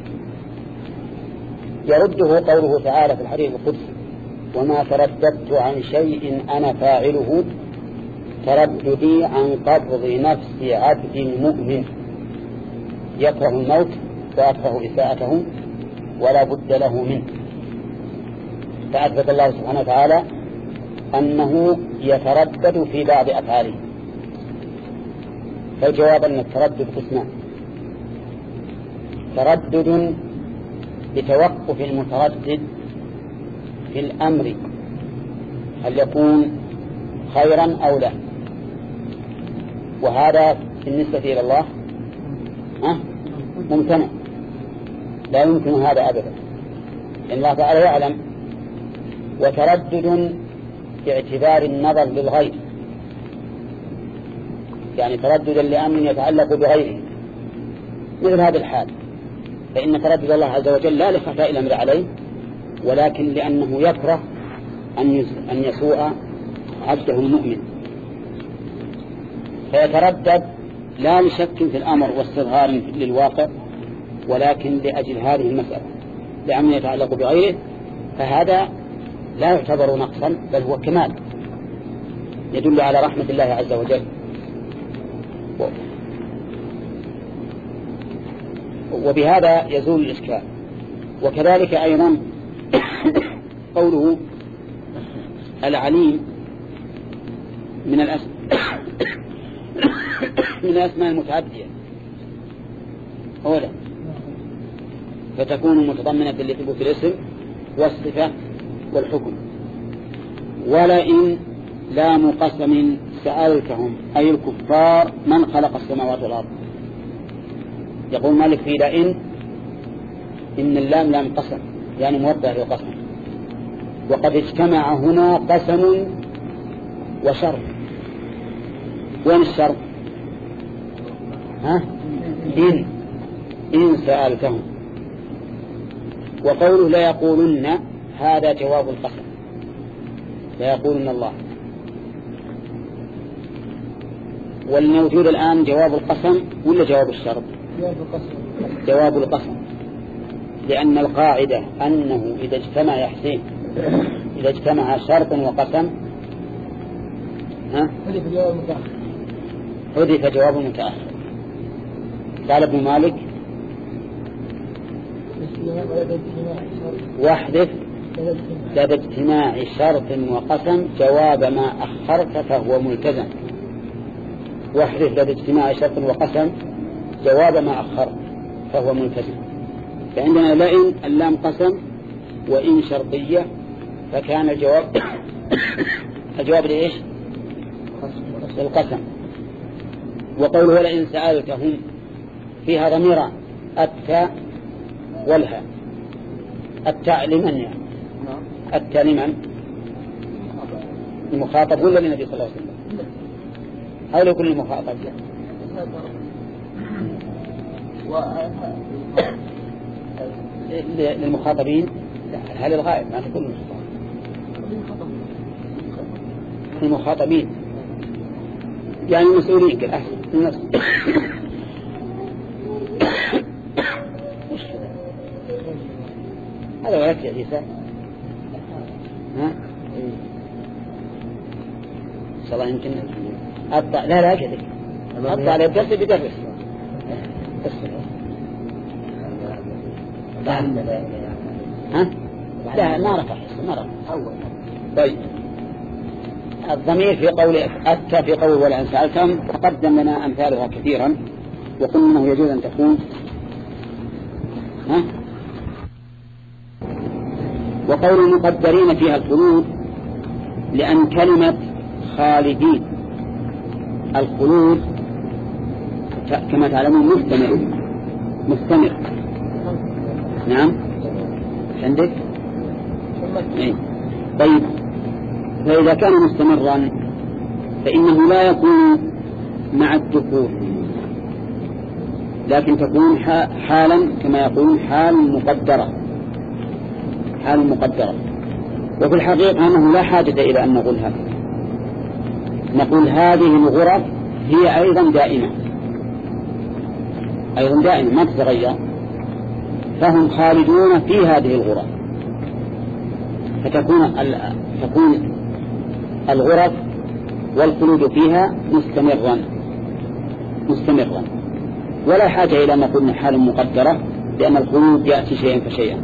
يرده قوله تعالى في الحديث القدسي وما ترددت عن شيء أنا فاعله ترددي عن قبض نفس عبد مؤمن يكره الموت ويكره إساءته ولا بد له منه. فأثبت الله سبحانه وتعالى أنه يتردد في بعض أفعاله. فالجواب أن التردد قسمان: تردد بتوقف المتردد في الأمر هل يكون خيرا أو لا، وهذا بالنسبة إلى الله أه؟ ممتنع، لا يمكن هذا أبدا، إن الله تعالى يعلم. وتردد باعتبار النظر للغير، يعني ترددا لأمر يتعلق بغيره، مثل هذا الحال، فإن تردد الله عز وجل لا لخفاء الأمر عليه، ولكن لأنه يكره أن يسوء عبده المؤمن، فيتردد لا لشك في الأمر واستظهار للواقع، ولكن لأجل هذه المسألة لأمر يتعلق بغيره، فهذا لا يعتبر نقصا بل هو كمال يدل على رحمة الله عز وجل. وبهذا يزول الإشكال. وكذلك أيضا قوله العليم من الأسماء من الأسماء المتعدية أولا، فتكون متضمنة لثبوت الاسم والصفة والحكم. ولئن لام قسم سألتهم أي الكفار من خلق السماوات والأرض. يقول مالك في لئن إن اللام لام قسم يعني موضع للقسم، وقد اجتمع هنا قسم وشر. وين الشر؟ ها؟ إن إن سألتهم. وقوله لا يقولن هذا جواب القسم، لا يقولن الله. والموجود الآن جواب القسم ولا جواب الشرط؟ جواب القسم. جواب القسم، لأن القاعدة أنه إذا اجتمع يا حسين إذا اجتمع شرط وقسم ها حذف جواب متأخر، حذف جواب متأخر. قال ابن مالك واحذف لدى اجتماع شرط وقسم جواب ما أخرت فهو ملتزم. واحذف لدى اجتماع شرط وقسم جواب ما أخرت فهو ملتزم. فعندنا لئن اللام قسم وإن شرطية، فكان الجواب الجواب لإيش؟ القسم. وقوله ولئن سألتهم فيها ضميران التاء والهاء. التاء لمن يعني؟ التاء لمن؟ المخاطب ولا للنبي صلى الله عليه وسلم؟ أو لكل المخاطب؟ للمخاطبين هل الغائب ما تكون المخاطبين يعني المسؤولين كالأحسن الناس. هذا ولا يا عيسى ها إن شاء الله يمكن أطلع لا لا كذا أطلع على الدرس بدرس ها لا ما رفع ما رفع أول. طيب الضمير في قول أتى في قول ولئن سألتهم تقدم لنا أمثالها كثيرا وقلنا أنه يجوز أن تكون ها وقول المقدرين فيها الخلود لأن كلمة خالدين الخلود كما تعلمون مستمر مستمر. نعم عندك إيه؟ طيب فإذا كان مستمرا فإنه لا يكون مع الدخول لكن تكون حالا كما يقولون حال مقدرة حال مقدرة. وفي الحقيقة أنه لا حاجة إلى أن نقول هذا نقول هذه الغرف هي أيضا دائمة أيضا دائمة ما تتغير فهم خالدون في هذه الغرف فتكون تكون الغرف والخلود فيها مستمرا مستمرا ولا حاجة إلى أن نقول حال مقدرة لأن الخلود يأتي شيئا فشيئا.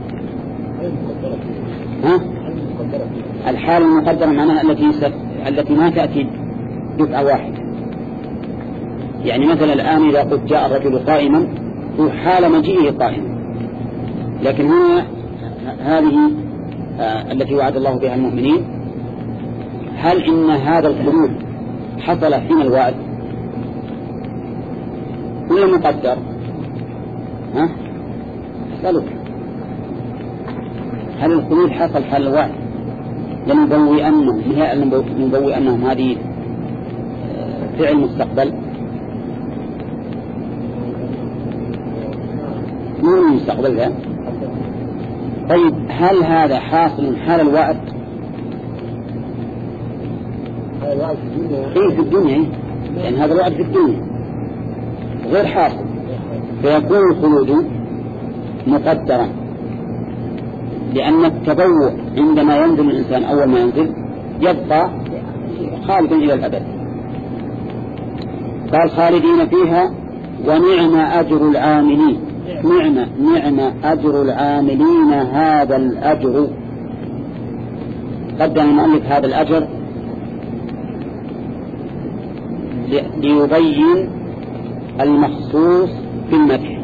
ها؟ الحال المقدرة معناها التي ست... التي ما تأتي دفعة واحدة. يعني مثلا الآن إذا قلت جاء الرجل قائما هو حال مجيئه قائما لكن هنا هذه آه التي وعد الله بها المؤمنين هل إن هذا الخلود حصل حين الوعد ولا مقدر؟ ها؟ أسألك هل الخلود حصل حال الوعد لنبوي أنهم لنبوي أنهم هذه فعل مستقبل مو المستقبل ذا. طيب هل هذا حاصل حال الوعد؟ إيه في الدنيا لأن هذا الوعد في الدنيا غير حاصل فيكون الخلود مقدرا لأن التبوء عندما ينزل الإنسان أول ما ينزل يبقى خالدا إلى الأبد. قال خالدين فيها ونعم أجر العاملين نعم نعم أجر العاملين هذا الأجر قدم المؤلف هذا الأجر ليبين المخصوص في المدح.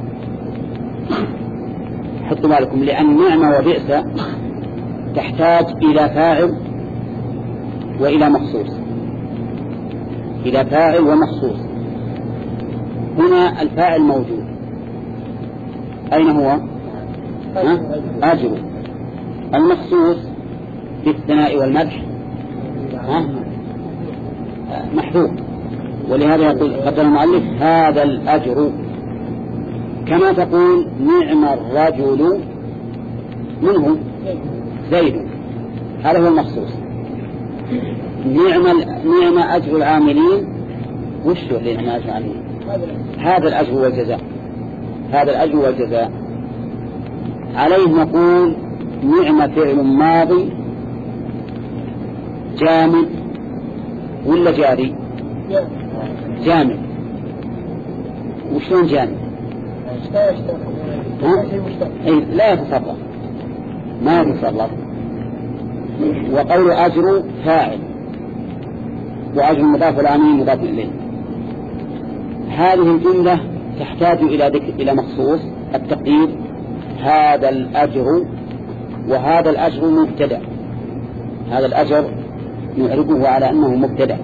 حطوا بالكم لأن نعمة وبئس تحتاج إلى فاعل وإلى مخصوص إلى فاعل ومخصوص. هنا الفاعل موجود أين هو؟ أجر. المخصوص بالثناء والمدح محذوف ولهذا يقول قدر المؤلف هذا الأجر كما تقول نعم الرجل منه زيد هذا هو المخصوص. نعم نعم أجر العاملين وش هو نعم أجر العاملين؟ هذا الأجر والجزاء هذا الأجر والجزاء عليه نقول نعم فعل ماضي جامد ولا جاري؟ جامد. وشلون جامد؟ أي لا يتصرف ما يتصرف. وقول أجر فاعل وأجر مضاف العاملين مضاف إليه. هذه الجملة تحتاج إلى ذكر إلى مخصوص التقدير هذا الأجر وهذا الأجر مبتدأ هذا الأجر نعربه على أنه مبتدأ.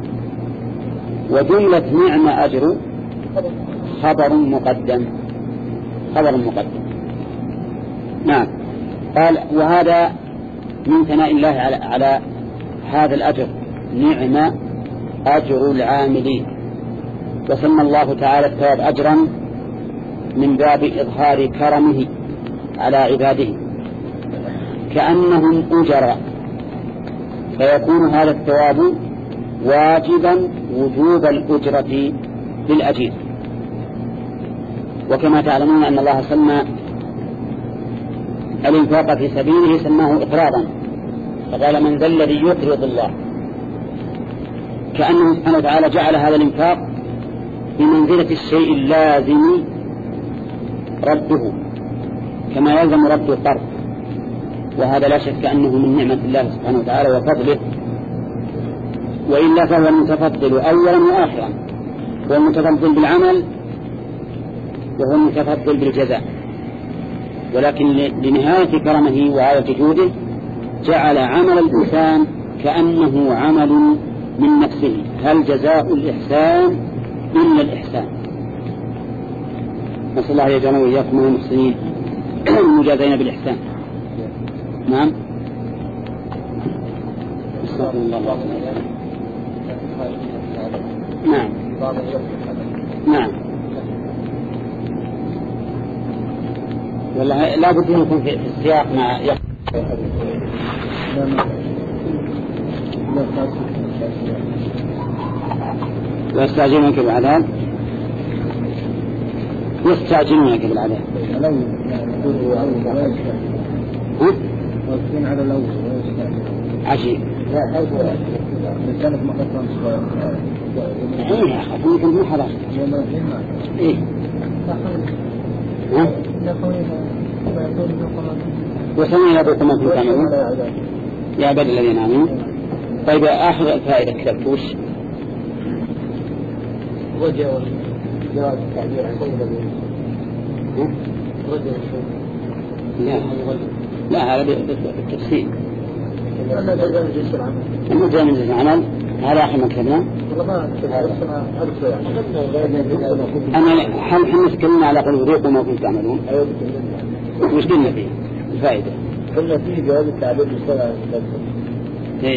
وجملة نعم أجر خبر مقدم خبر مقدم. نعم. قال وهذا من ثناء الله على, على هذا الأجر، نعم أجر العاملين. وسمى الله تعالى الثواب أجرا من باب إظهار كرمه على عباده كأنهم أجرا، فيكون هذا الثواب واجبا وجوب الأجرة للأجير. وكما تعلمون أن الله سمى الإنفاق في سبيله سماه إقراضا، فقال من ذا الذي يقرض الله، كأنه سبحانه وتعالى جعل هذا الإنفاق بمنزلة الشيء اللازم رده كما يلزم رد القرض، وهذا لا شك أنه من نعمة الله سبحانه وتعالى وفضله، وإلا فهو المتفضل أولا وآخرا، هو المتفضل بالعمل وهو المتفضل بالجزاء، ولكن لنهاية كرمه وعاية جوده جعل عمل الإنسان كأنه عمل من نفسه، هل جزاء الإحسان إلا الإحسان. نسأل الله يجعلنا وإياكم من المحسنين المجازين بالإحسان. نعم. استغفر الله العظيم. نعم نعم. والله لا بد أن يكون في السياق مع ويستعجلونك بالعذاب يستعجلونك بالعذاب عجيب. ايه اخذ يمكن مو حضر ايه ها وسمعنا ذوق ما كنتم تعملون يا عباد الذين آمنوا. طيب آخر فائدة كتبتوش وجه جواز التعبير عن سيد لا لا هذا بالتفسير أنه جاء من جزء العمل. هذا آخر ما كتبنا. أنا هل حنا تكلمنا على قول ذوقوا ما كنتم تعملون وش قلنا فيه الفائدة؟ قلنا فيه جواز التعبير بالصلاة ايه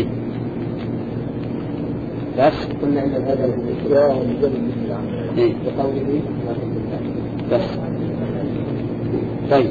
بس قلنا إن هذا الاختيار مجرد مثل العمل ايه بقوله ما كنتم تعملون بس. طيب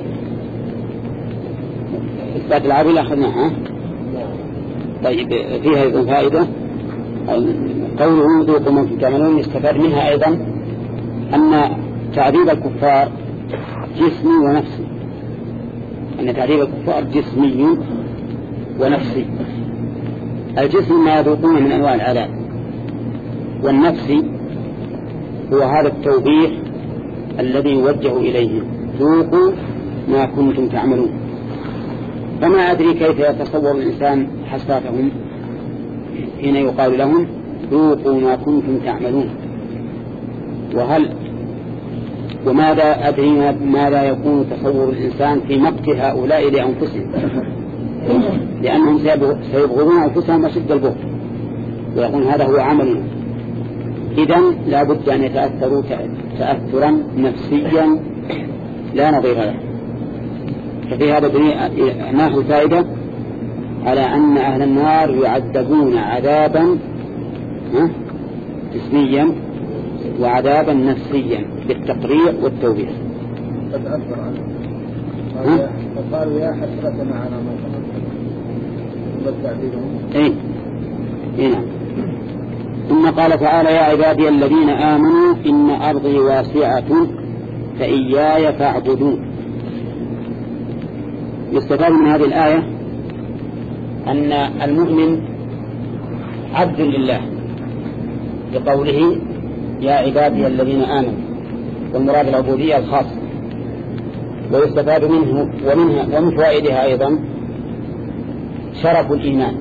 إثبات العابلة أخذناها. طيب فيها أيضا فائدة قوله ذوقوا ما كنتم تعملون يستفاد منها أيضا أن تعذيب الكفار جسمي ونفسي، أن تعذيب الكفار جسمي ونفسي. الجسم ما يذوقون من أنواع العذاب، والنفسي هو هذا التوبيخ الذي يوجه إليهم ذوقوا ما كنتم تعملون. فما أدري كيف يتصور الإنسان حسراتهم حين يقال لهم ذوقوا ما كنتم تعملون، وهل وماذا أدري ماذا يكون تصور الإنسان في مقت هؤلاء لأنفسهم، لأنهم سيبغضون أنفسهم أشد البغض ويقول هذا هو عملنا. إذن لا بد أن يتأثروا تأثرا نفسيا لا نظير له. ففي هذا ناخذ فائدة على أن أهل النار يعذبون عذابا جسميا وعذابا نفسيا بالتقريع والتوبيخ. فتأثر عنه فقالوا يا حسرة معنا ما تقدم. اي هنا ثم قال تعالى يا عبادي الذين آمنوا إن أرضي واسعة فإياي فاعبدون. يستفاد من هذه الآية أن المؤمن عبد لله بقوله يا عبادي الذين آمنوا، والمراد العبودية الخاصة. ويستفاد منه ومنها ومن فوائدها أيضا شرف الإيمان،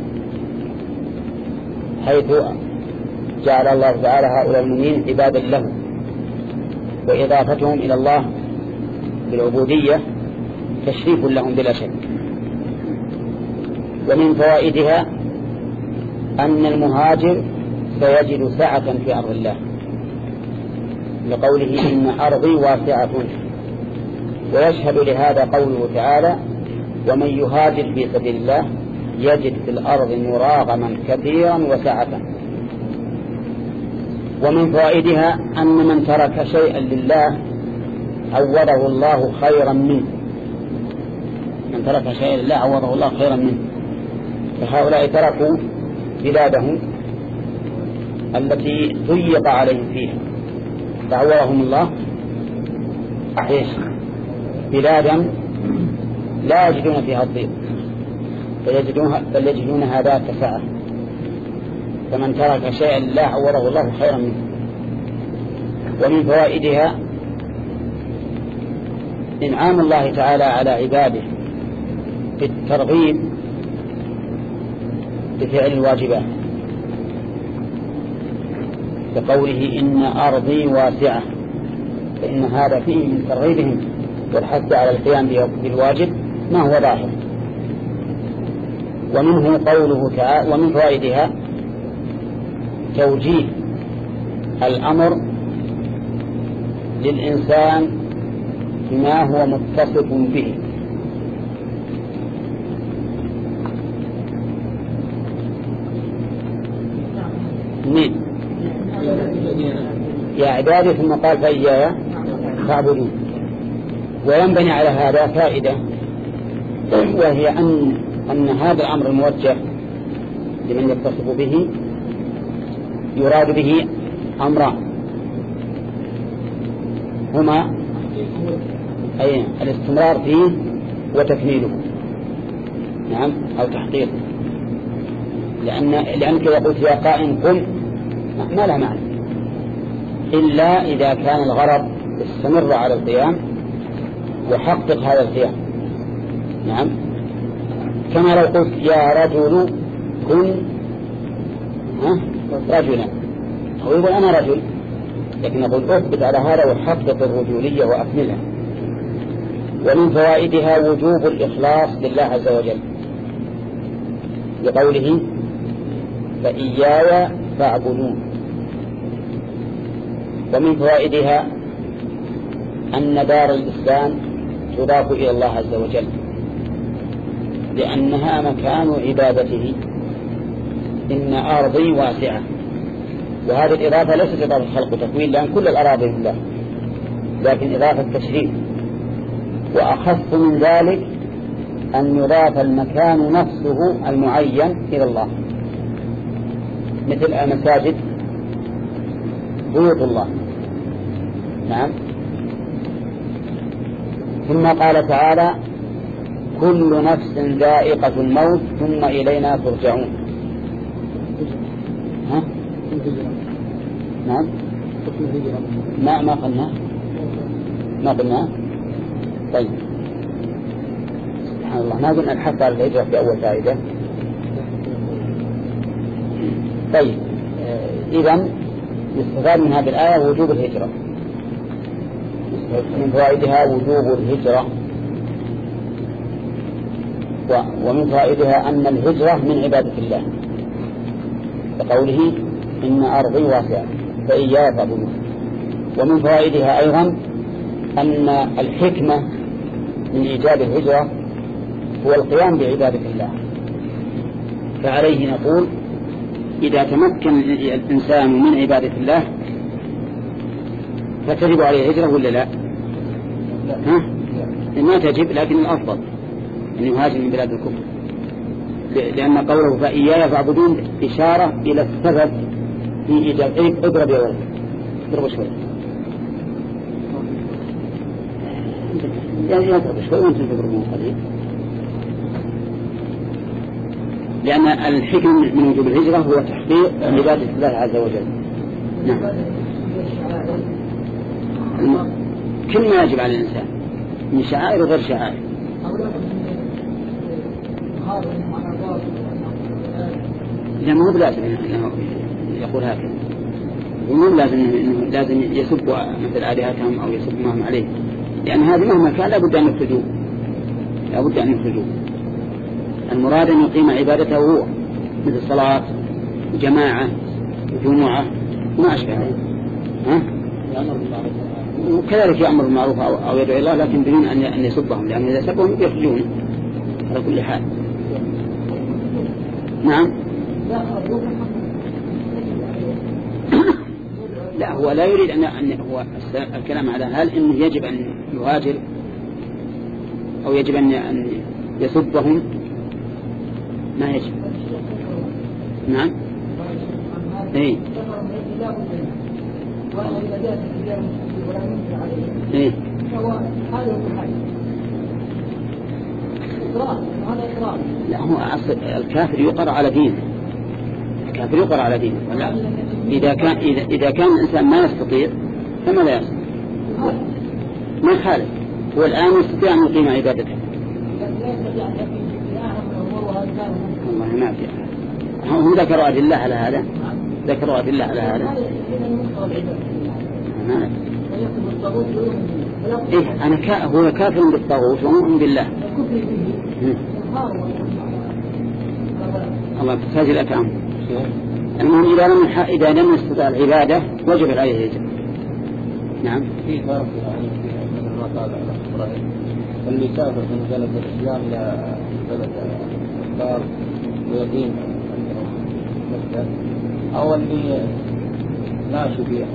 حيث جعل الله تعالى هؤلاء المؤمنين عبادا له، وإضافتهم إلى الله بالعبودية تشريف لهم بلا شك. ومن فوائدها أن المهاجر سيجد سعة في أرض الله لقوله إن أرضي واسعة. ويشهد لهذا قوله تعالى ومن يهاجر في سبيل الله يجد في الأرض مراغما كثيرا وسعة. ومن فوائدها أن من ترك شيئا لله عوضه الله خيرا منه. من ترك شيئا لله عوضه الله خيرا منه. فهؤلاء تركوا بلادهم التي ضيق عليهم فيها فعوضهم الله إيش؟ بلادا لا يجدون فيها الضيق بل يجدونها ذات سعة. فمن ترك شيئا لله عوضه الله خيرا منه. ومن فوائدها إنعام الله تعالى على عباده في الترغيب بفعل الواجبات بقوله إن أرضي واسعة، فإن هذا فيه من ترغيبهم والحث على القيام بالواجب ما هو ظاهر. ومنه قوله تعالى ومن فوائدها توجيه الأمر للإنسان بما هو متصف به. مين يا عبادي ثم قال فإياي فاعبدون. وينبني على هذا فائدة وهي أن, أن هذا الأمر الموجه لمن يتصف به يراد به أمران هما أي الاستمرار فيه وتكميله نعم أو تحقيقه. لأن لأنك إذا قلت يا قائم قم ما لا معنى إلا إذا كان الغرض استمر على القيام وحقق هذا القيام. نعم كما لو قلت يا رجل كن رجلا أو يقول أنا رجل، لكن أقول أثبت على هذا وحقق الرجولية وأكملها. ومن فوائدها وجوب الإخلاص لله عز وجل لقوله فإياي فاعبدون. ومن فوائدها أن دار الإسلام تضاف إلى الله عز وجل لأنها مكان عبادته. إن أرضي واسعة، وهذه الإضافة ليست إضافة خلق وتكوين لأن كل الأراضي لله، لكن إضافة تشريف. وأخص من ذلك أن يضاف المكان نفسه المعين إلى الله مثل المساجد بيوت الله. نعم. ثم قال تعالى كل نفس ذائقة الموت ثم إلينا ترجعون. ها؟ نعم ما ما قلنا ما قلنا طيب سبحان الله ما قلنا الحث على الهجرة في أول فائدة. طيب إذن يستفاد من هذه الآية وجوب الهجرة. من فوائدها وجوب الهجرة. ومن فوائدها أن الهجرة من عبادة الله بقوله إن أرضي واسعة فإياي فاعبدون. ومن فوائدها أيضا أن الحكمة من إيجاد الهجرة هو القيام بعبادة الله. فعليه نقول إذا تمكن الإنسان من عبادة الله فتجب عليه الهجرة ولا لا؟ ها؟ ما تجب، لكن الأفضل أن يهاجر من بلاد الكفر، لأن قوله فإياي فاعبدون إشارة إلى السبب في إيجاب. اضرب يا ولد اضرب شوي يعني يضرب شوي وانتم تضربون قليل، لأن الحكم من وجوب الهجرة هو تحقيق عبادة الله عز وجل. نعم. كل ما يجب على الإنسان من شعائر وغير شعائر. إذا ما هو لازم أنه يقول هكذا، ومو لازم إنه لازم يسب مثل آلهتهم أو يسب ما هم عليه، لأن هذه مهما كان لابد أن يخرجوا لابد أن يخرجوا المراد أن يقيم عبادته هو مثل الصلاة جماعة جمعة وما أشبه ذلك. ها؟ وكذلك يأمر بالمعروف أو يدعو الله لكن بدون أن يسبهم، لأن إذا سبهم يخرجون على كل حال. نعم. لا هو لا يريد أن هو الكلام على هل إنه يجب أن يهاجر أو يجب أن يسبهم، ما يجب. نعم. إيه. إيه. لا هو الكافر يقر على دينه، الكافر يقر على دينه. ولا إذا كان إذا إذا كان الإنسان ما يستطيع فماذا يصنع؟ ما خالف، هو الآن يستطيع أن يقيم عبادته. والله ما في. هم ذكروا أدلة على هذا، ذكروا أدلة على هذا. ما إيه أنا كا هو كافر بالطاغوت ومؤمن بالله. الله تحتاج إلى كلام. المهم إذا لم إذا لم يستطع العبادة وجب عليه الهجرة. نعم. في فرق يعني من المقال اللي سافر من بلد الإسلام إلى بلد الكفار ويقيم مثلا أو اللي ناشوا فيه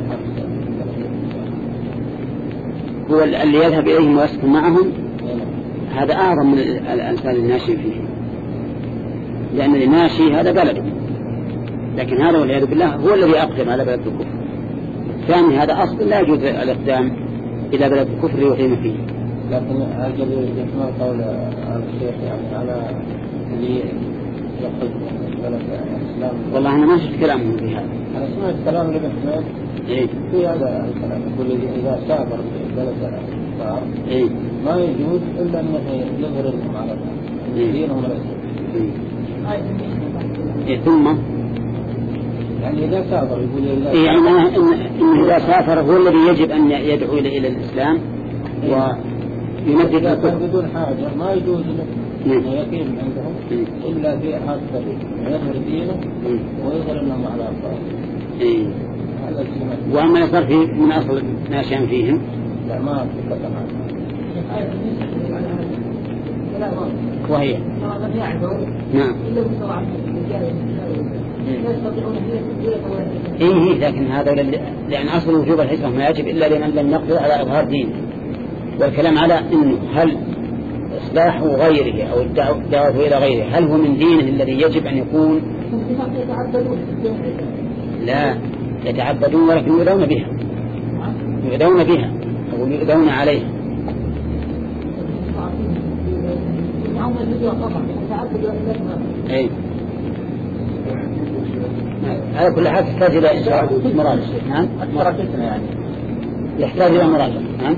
هو اللي يذهب إليهم ويسكن معهم هذا أعظم من الإنسان الناشي فيه، لأن الناشي هذا بلده، لكن هذا والعياذ بالله هو الذي أقدم على بلد الكفر. ثاني هذا أصل لا يجوز الإقدام إلى بلد الكفر يقيم فيه. لكن أجل يسمع قول الشيخ يعني على اللي يخرج بلد الإسلام. والله أنا ما شفت كلامه في هذا. أنا سمعت كلام لابن حميد إيه؟ في هذا الكلام يقول إذا سافر في بلد الكفار إيه؟ ما يجوز إلا أنه يظهر لهم على دينهم الإسلام. إيه ثم يعني إذا سافر يقول إيه يعني إن إذا سافر هو الذي يجب أن يدعو إلى الإسلام ويمدد الكفر بدون حاجة، ما يجوز له يقيم عندهم إلا في هذا الطريق يظهر دينه ويظهر لهم على أفضل. إيه. وأما يصير في من أصل ناشئا فيهم لا ما في كلام. وهي نعم. إيه لكن هذا لأن أصل وجوب الحجرة ما يجب إلا لمن لم يقدر على إظهار دينه. والكلام على إنه هل إصلاح غيره أو الدعوة إلى غيره هل هو من دينه الذي يجب أن يكون؟ لا يتعبدون ولكن يؤذون بها، يؤذون بها أو يؤذون عليها. أي على كل حال تحتاج إلى إنشاء مراجع. نعم يعني يحتاج إلى مراجع. نعم.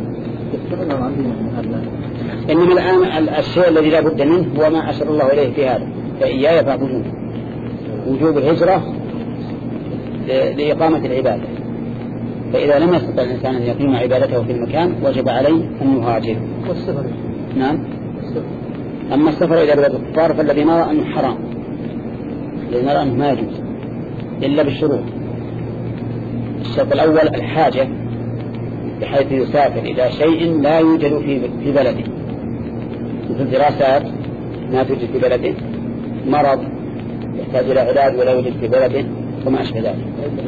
إنما الآن الشيء الذي لا بد منه هو ما أشار الله إليه في هذا فإياي فاعبدون، وجوب الهجرة لإقامة العبادة. فإذا لم يستطع الإنسان أن يقيم عبادته في المكان وجب عليه أن يهاجر. والسفر. نعم. أما السفر إلى بلاد الكفار فالذي نرى أنه حرام، الذي نرى أنه ما يجوز إلا بالشروط. الشرط الأول الحاجة بحيث يسافر إلى شيء لا يوجد في بلده، مثل دراسات ما توجد في بلده، مرض يحتاج إلى علاج ولا يوجد في بلده وما أشبه ذلك.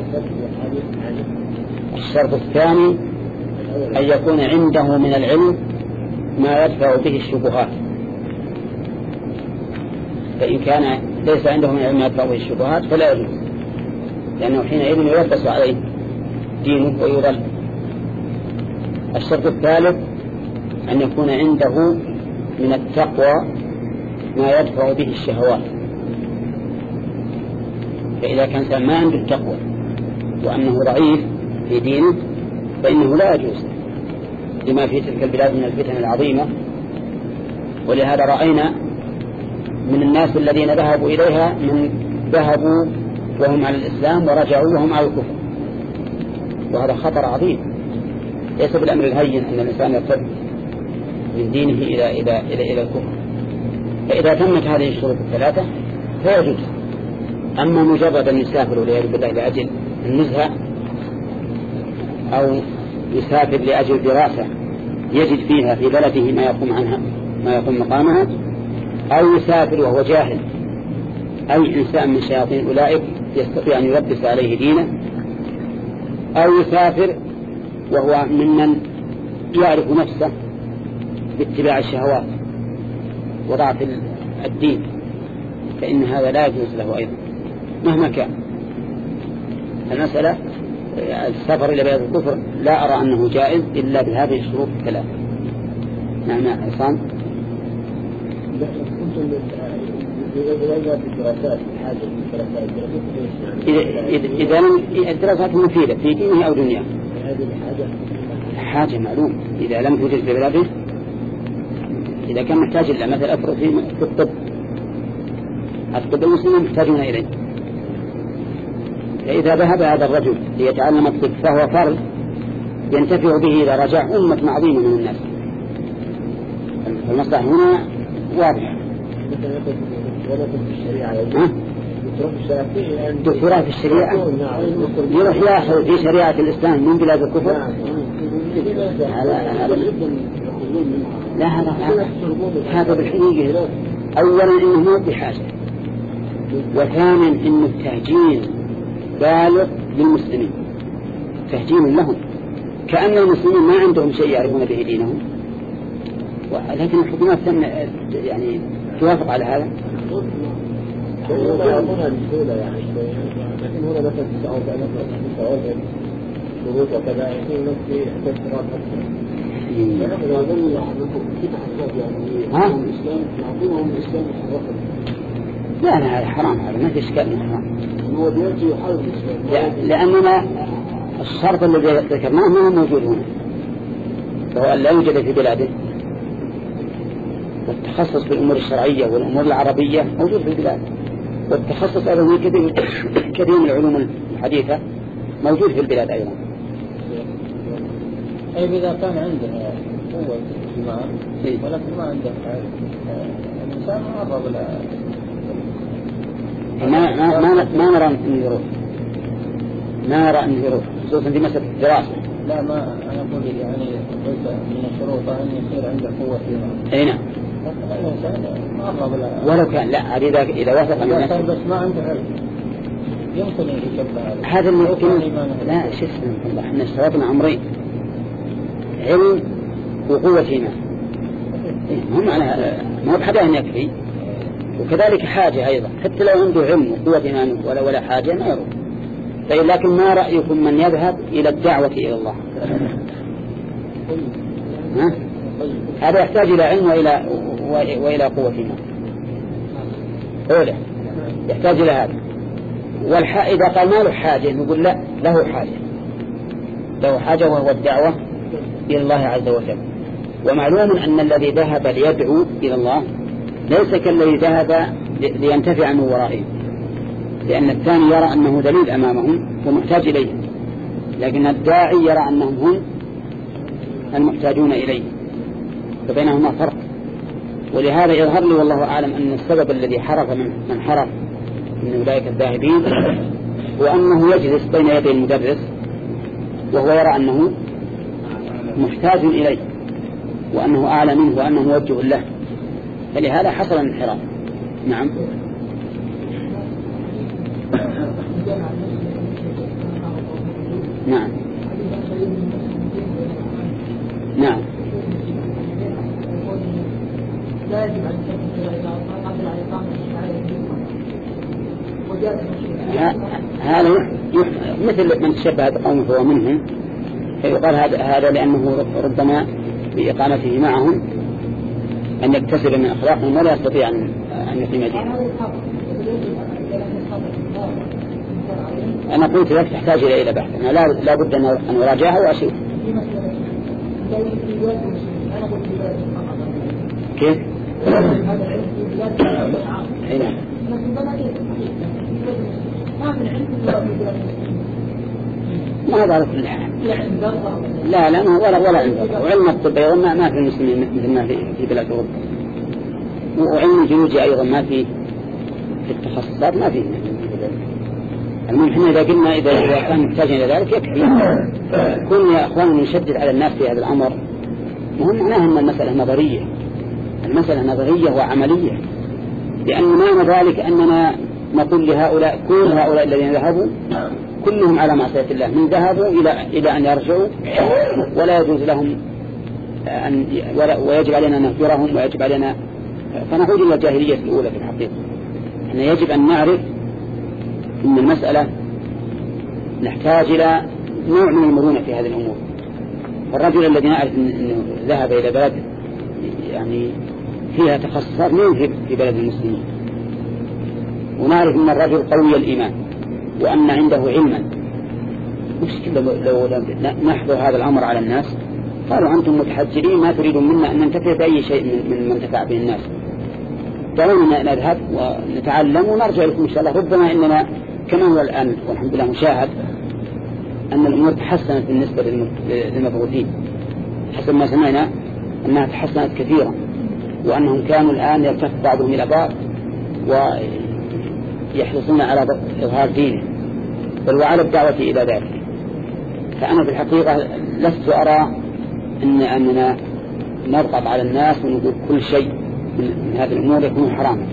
الشرط الثاني أن يكون عنده من العلم ما يدفع به الشبهات، فإن كان ليس عنده من العلم ما يدفع به الشبهات فلا يجوز، لأنه حينئذ يلبس عليه دينه ويضل. الشرط الثالث أن يكون عنده من التقوى ما يدفع به الشهوات، فإذا كان ما عنده التقوى وأنه ضعيف في دينه فإنه لا يجوز لما في تلك البلاد من الفتن العظيمة. ولهذا رأينا من الناس الذين ذهبوا إليها من ذهبوا وهم على الإسلام ورجعوا وهم على الكفر، وهذا خطر عظيم. ليس بالأمر الهين أن الإنسان يرتد من دينه إلى إلى إلى إلى الكفر. فإذا تمت هذه الشروط الثلاثة فيجوز. أما مجرد أن يسافر والعياذ بالله لأجل النزهة أو يسافر لأجل دراسة يجد فيها في بلده ما يقوم عنها ما يقوم مقامها، أو يسافر وهو جاهل أي إنسان من شياطين أولئك يستطيع أن يلبس عليه دينه، أو يسافر وهو ممن يعرف نفسه باتباع الشهوات وضعف الدين، فإن هذا لا يجوز له أيضا مهما كان. المسألة السفر إلى بلاد الكفر لا أرى أنه جائز إلا بهذه الشروط الثلاثة. نعم يا عصام. إذا الدراسات مفيدة في دينه أو دنياه حاجة معلوم. إذا لم توجد في بلاده، إذا كان محتاج إلى مثل أفرق في الطب، الطب المسلمين محتاجون إليه، فإذا ذهب هذا الرجل ليتعلم الطب فهو فرض ينتفع به إذا رجع أمة عظيمة من الناس. المصلحة هنا واضحة. دكتوراه في الشريعة يروح ياخذ في شريعة الإسلام من بلاد الكفر. لا هذا هذا بالحقيقة أولا إنه مو بحاجة، وثانيا إنه تهجين بالغ للمسلمين، تهجين لهم كأن المسلمين ما عندهم شيء يعرفون به دينهم، ولكن الحكومات يعني توافق على هذا. لكن هنا مثلا تسعود تسعود شروط وكذا يكون نفسي تسعود أكثر. فنحن أظن كيف حساب يعني الإسلام يعطونهم الإسلام الحرام. لا لا هذا حرام، هذا ما في إشكال من حرام. هو بيأتي يحارب الإسلام. لأننا الشرط الذي ذكرناه ما هو موجود هنا، وهو أن لا يوجد في بلاده. والتخصص في الأمور الشرعية والأمور العربية موجود في البلاد، والتخصص أيضا كثير كثير من العلوم الحديثة موجود في البلاد أيضا. أي إذا كان عنده قوة اجتماع ولكن ما عنده الإنسان ما أرضى بلا ما ما ما ما نرى أنه يروح، ما نرى أنه يروح خصوصا في مسألة الدراسة. لا ما أنا أقول يعني من الشروط أن يصير عنده قوة اجتماع. أي نعم. ولو كان لا هذا إذا إذا وثق من نفسه بس ما عنده علم يمكن يشبه هذا ممكن. لا شو اسمه الله احنا اشترطنا أمرين، علم وقوة إيمان. هم على ما بحاجة أن يكفي، وكذلك حاجة أيضا حتى لو عنده علم وقوة إيمان ولا ولا حاجة ما يروح. طيب لكن ما رأيكم من يذهب إلى الدعوة إلى الله؟ ها؟ هذا يحتاج إلى علم وإلى وإلى قوة إيمان. أولا يحتاج إلى هذا. والح... إذا قال ما له حاجة نقول لا، له حاجة، له حاجة وهو الدعوة إلى الله عز وجل. ومعلوم أن الذي ذهب ليدعو إلى الله ليس كالذي ذهب لينتفع من ورائهم، لأن الثاني يرى أنه دليل أمامهم ومحتاج إليه، لكن الداعي يرى أنهم هم المحتاجون إليه، فبينهما فرق. ولهذا يظهر لي والله أعلم أن السبب الذي حرف من, من حرف من أولئك الذاهبين هو أنه يجلس بين يدي المدرس وهو يرى أنه محتاج إليه وأنه أعلى منه وأنه موجه له، فلهذا حصل الانحراف. نعم. نعم نعم هذا مثل من تشبه بقوم فهو منهم، فيقال هذا هذا لأنه ربما بإقامته معهم أن يكتسب من أخلاقهم ولا يستطيع أن يقيم دينه. أنا قلت لك تحتاج إلى إلى بحث، أنا لا لا بد أن أراجعها وأشوف كيف. هنا ما ضرب كل حال. لا لا ولا ولا عنده وعلم الطب ما ما في المسلمين مثل ما في في بلاد أوروبا. وعلم الجيولوجيا أيضا ما فيه في التخصصات ما فيه. المهم احنا إذا قلنا إذا كان محتاجين إلى ذلك يكفي. كون يا أخوان نشدد على الناس في هذا الأمر مهم، معناه أن المسألة نظرية، المسألة نظرية وعملية، لأن معنى ذلك أننا نقول لهؤلاء كل هؤلاء الذين ذهبوا كلهم على معصية الله، من ذهبوا إلى إلى أن يرجعوا ولا يجوز لهم أن ويجب علينا أن نهجرهم ويجب علينا، فنعود إلى الجاهلية الأولى في الحقيقة. احنا يجب أن نعرف أن المسألة نحتاج إلى نوع من المرونة في هذه الأمور. الرجل الذي نعرف أنه ذهب إلى بلد يعني فيها تخصصات مين في بلد المسلمين، ونعرف أن الرجل قوي الإيمان وأن عنده علما، مشكلة لو نحضر هذا الأمر على الناس قالوا أنتم متحجرين ما تريدون منا أن ننتفع بأي شيء من من انتفع به الناس، دعونا نذهب ونتعلم ونرجع لكم إن شاء الله. ربما إننا كما هو الآن والحمد لله مشاهد أن الأمور تحسنت بالنسبة للمبعوثين، حسب ما سمعنا أنها تحسنت كثيرا، وأنهم كانوا الآن يلتف بعضهم إلى بعض ويحرصون على إظهار دينه بل وعلى الدعوة إلى ذلك. فأنا في الحقيقة لست أرى أن أننا نضغط على الناس ونقول كل شيء من هذه الأمور يكون حراما،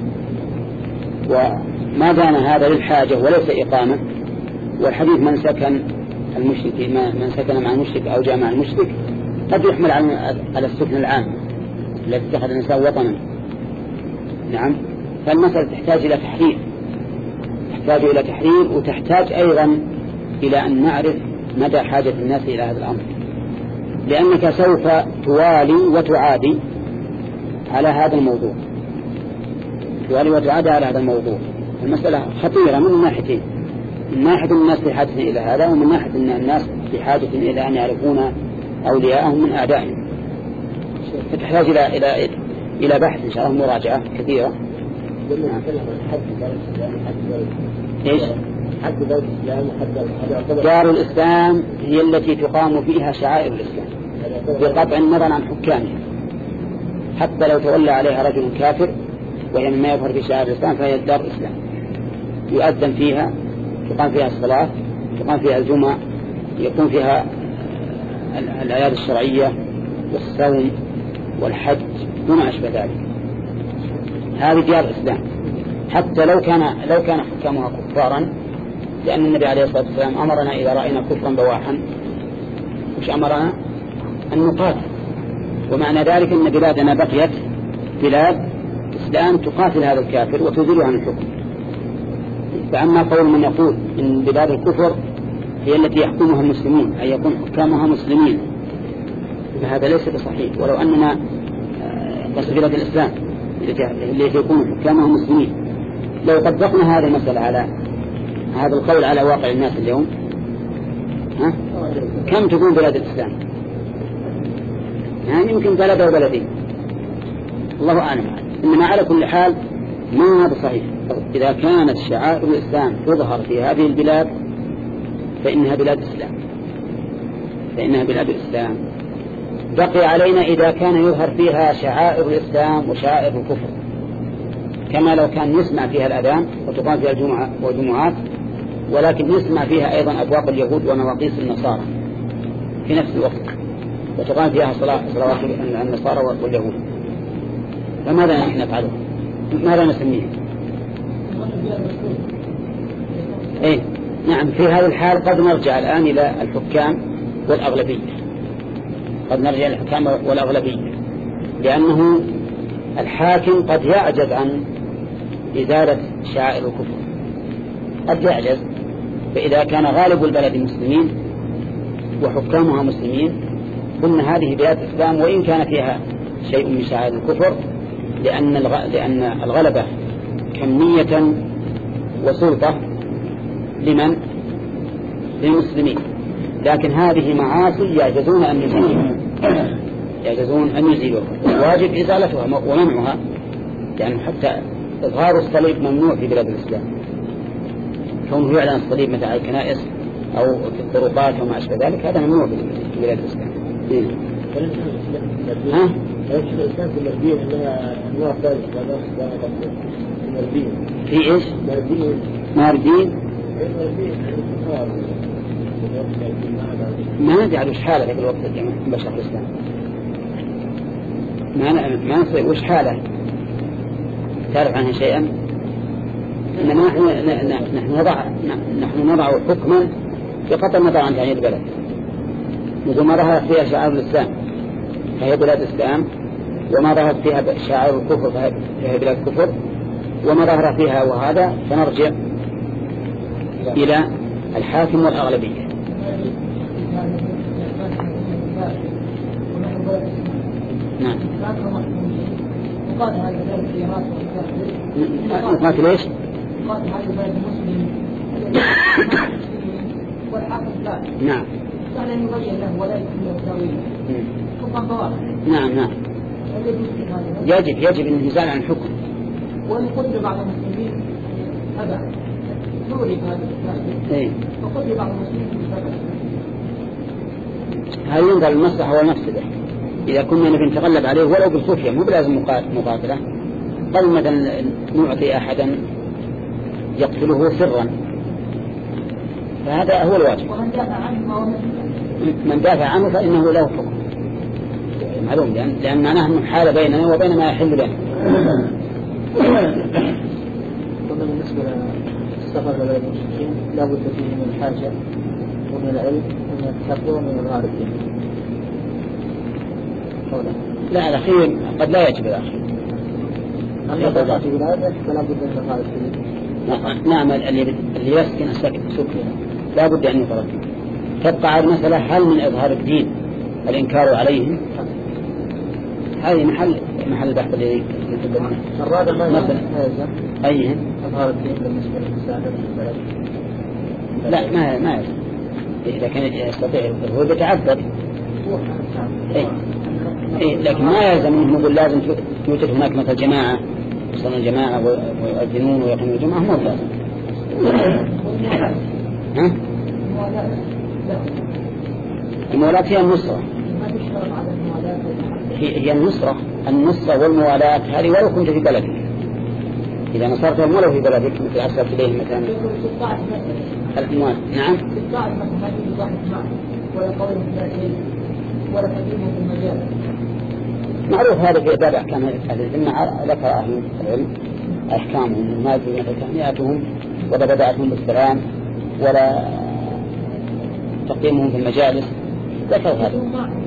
وما دام هذا للحاجة وليس إقامة. والحديث من سكن المشرك من سكن مع المشرك أو جاء مع المشرك قد يحمل على السكن العام الذي اتخذ الإنسان وطنا. نعم، فالمسألة تحتاج إلى تحرير، تحتاج إلى تحرير وتحتاج أيضا إلى أن نعرف مدى حاجة الناس إلى هذا الأمر، لأنك سوف توالي وتعادي على هذا الموضوع، توالي وتعادي على هذا الموضوع. المسألة خطيرة من ناحيتين، من ناحية الناس بحاجة إلى هذا، ومن ناحية أن الناس بحاجة إلى أن يعرفون أولياءهم من أعدائهم. فتحتاج إلى إلى إلى بحث إن شاء الله، مراجعة كثيرة. إيش؟ دار الإسلام هي التي تقام فيها شعائر الإسلام بقطع النظر عن حكامها، حتى لو تولى عليها رجل كافر وهي مما يظهر في شعائر الإسلام فهي دار الإسلام، يؤذن فيها، تقام فيها الصلاة، تقام فيها الجمعة، يكون فيها الأعياد الشرعية والصوم والحج وما أشبه ذلك. هذه ديار الإسلام حتى لو كان لو كان حكامها كفارا، لأن النبي عليه الصلاة والسلام أمرنا إذا رأينا كفرا بواحا وش أمرنا أن نقاتل، ومعنى ذلك أن بلادنا بقيت بلاد إسلام تقاتل هذا الكافر وتزيله عن الحكم. فأما قول من يقول إن بلاد الكفر هي التي يحكمها المسلمون أي يكون حكامها مسلمين، فهذا ليس بصحيح. ولو أننا قصد بلاد الإسلام التي يكون حكامها مسلمين، لو طبقنا هذه المسألة على هذا القول على واقع الناس اليوم، ها؟ كم تكون بلاد الإسلام؟ يعني يمكن بلد أو بلدين، الله أعلم. إنما على كل حال ما هذا صحيح. إذا كانت شعائر الإسلام تظهر في هذه البلاد فإنها بلاد الإسلام، فإنها بلاد الإسلام. بقي علينا إذا كان يظهر فيها شعائر الإسلام وشعائر الكفر، كما لو كان يسمع فيها الأذان وتقام فيها الجمعة والجمعات، ولكن يسمع فيها أيضا أبواق اليهود ونواقيس النصارى في نفس الوقت، وتقام فيها صلاة صلوات النصارى واليهود، فماذا نفعله؟ ماذا نسميه؟ إيه نعم، في هذه الحال قد نرجع الآن إلى الحكام والأغلبية، قد نرجع إلى الحكام والأغلبية، لأنه الحاكم قد يعجز عن إزالة شعائر الكفر، قد يعجز. فإذا كان غالب البلد مسلمين وحكامها مسلمين قلنا هذه بلاد إسلام وإن كان فيها شيء من شعائر الكفر، لأن لأن الغلبة كمية وسلطة لمن؟ للمسلمين، لكن هذه معاصي يعجزون أن يزيلوها، يعجزون أن يزيلوها، واجب إزالتها ومنعها، يعني حتى إظهار الصليب ممنوع في بلاد الإسلام، كونه يعلن الصليب مثل الكنائس أو في الطرقات وما أشبه ذلك، هذا ممنوع في بلاد الإسلام. ها؟ ايش الإنسان في المردين إنها أنواع ثالثة لا نفس المردين في إيش؟ مردين ماردين المردين ما ندري وش حالة في الوقت الجماعة بشر الإسلام ما ما نصير وش حالة تعرف عنها شيئا إنما نحن نحن نضع نحن نضع حكما بقدر النظر عن تعيين البلد مثل ما ظهرت فيها شعائر الإسلام فهي بلاد إسلام وما ظهرت فيها شعائر الكفر فهي بلاد كفر وما ظهر فيها وهذا فنرجع إلى الحاكم والأغلبية. نعم. نقاتل ايش؟ نقاتل هذا البلد المسلم والحاكم لا. نعم. يعني أن يغير له ولا يكون له تأويل. نعم نعم. يجب يجب النزال عن الحكم. وإن قتل بعض المسلمين هذا يورث هذا الإسلام. وقتل بعض المسلمين بسبب. هل ينظر المصلحة والمفسدة؟ إذا كنا نبي نتغلب عليه ولو بالخفية مو بلازم مقاتلة بل مثلا نعطي أحدا يقتله سرا فهذا هو الواجب. ومن دافع عنه من دافع عنه فإنه له حكم معلوم لأن, لأن معناه أنه حال بيننا وبين ما يحل له. قلنا بالنسبة للسفر بين المشركين لا بد فيه من الحاجة ومن العلم ومن التقوى ومن الغالبين. لا الأخير قد لا يجب الأخير. نعم اللي اللي يسكن السكن سكن لا بد أن يفرق. تبقى على المسألة هل من إظهار الدين الإنكار عليهم هذه محل محل بحث اللي يتبنى. الرابع ما مثلا أيهم إظهار الدين بالنسبة للمساعدة البلد. لا ما ما إذا كان يستطيع هو يتعذر. إيه. إيه لكن ما يلزم أنه نقول لازم توجد هناك مثل جماعة يصلون الجماعة ويؤذنون ويقيمون الجماعة مو لازم. ها؟ الموالاة هي النصرة. هي النصرة النصرة والموالاة هذه ولو كنت في بلدك إذا نصرت ولو في بلدك مثل أسرت إليه مثلا الأموال. نعم. معروف هذا في باب أحكام أهل الذمة ذكر أهل العلم أحكامهم ما يجوز تهنئتهم ولا بدأتهم بالسلام ولا تقييمهم في المجالس ذكر هذا.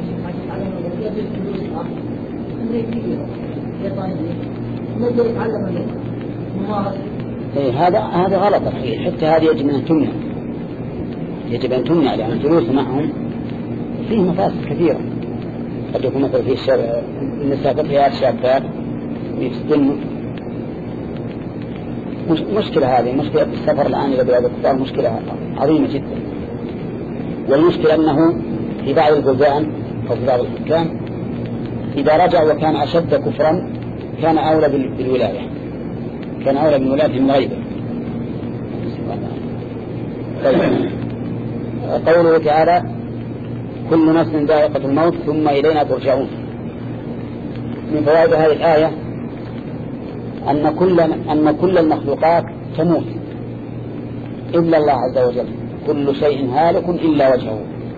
إيه هذا هذا غلط الحقيقة حتى هذه يجب أن تمنع يجب أن تمنع لأن الجلوس معهم فيه مفاسد كثيرة. قد يكون مثل في الشارع النساء فتيات شابات يفتن مشكلة هذه مشكلة السفر الآن إلى بلاد الكفار مشكلة عظيمة جدا. والمشكلة أنه في بعض البلدان أو في بعض الحكام إذا رجع وكان أشد كفرا كان أولى بالولاية كان أولى بالولاية من غيره. قوله تعالى كل نفس ذائقة الموت ثم إلينا ترجعون. من فوائد هذه الآية أن كل أن كل المخلوقات تموت إلا الله عز وجل كل شيء هالك إلا وجهه.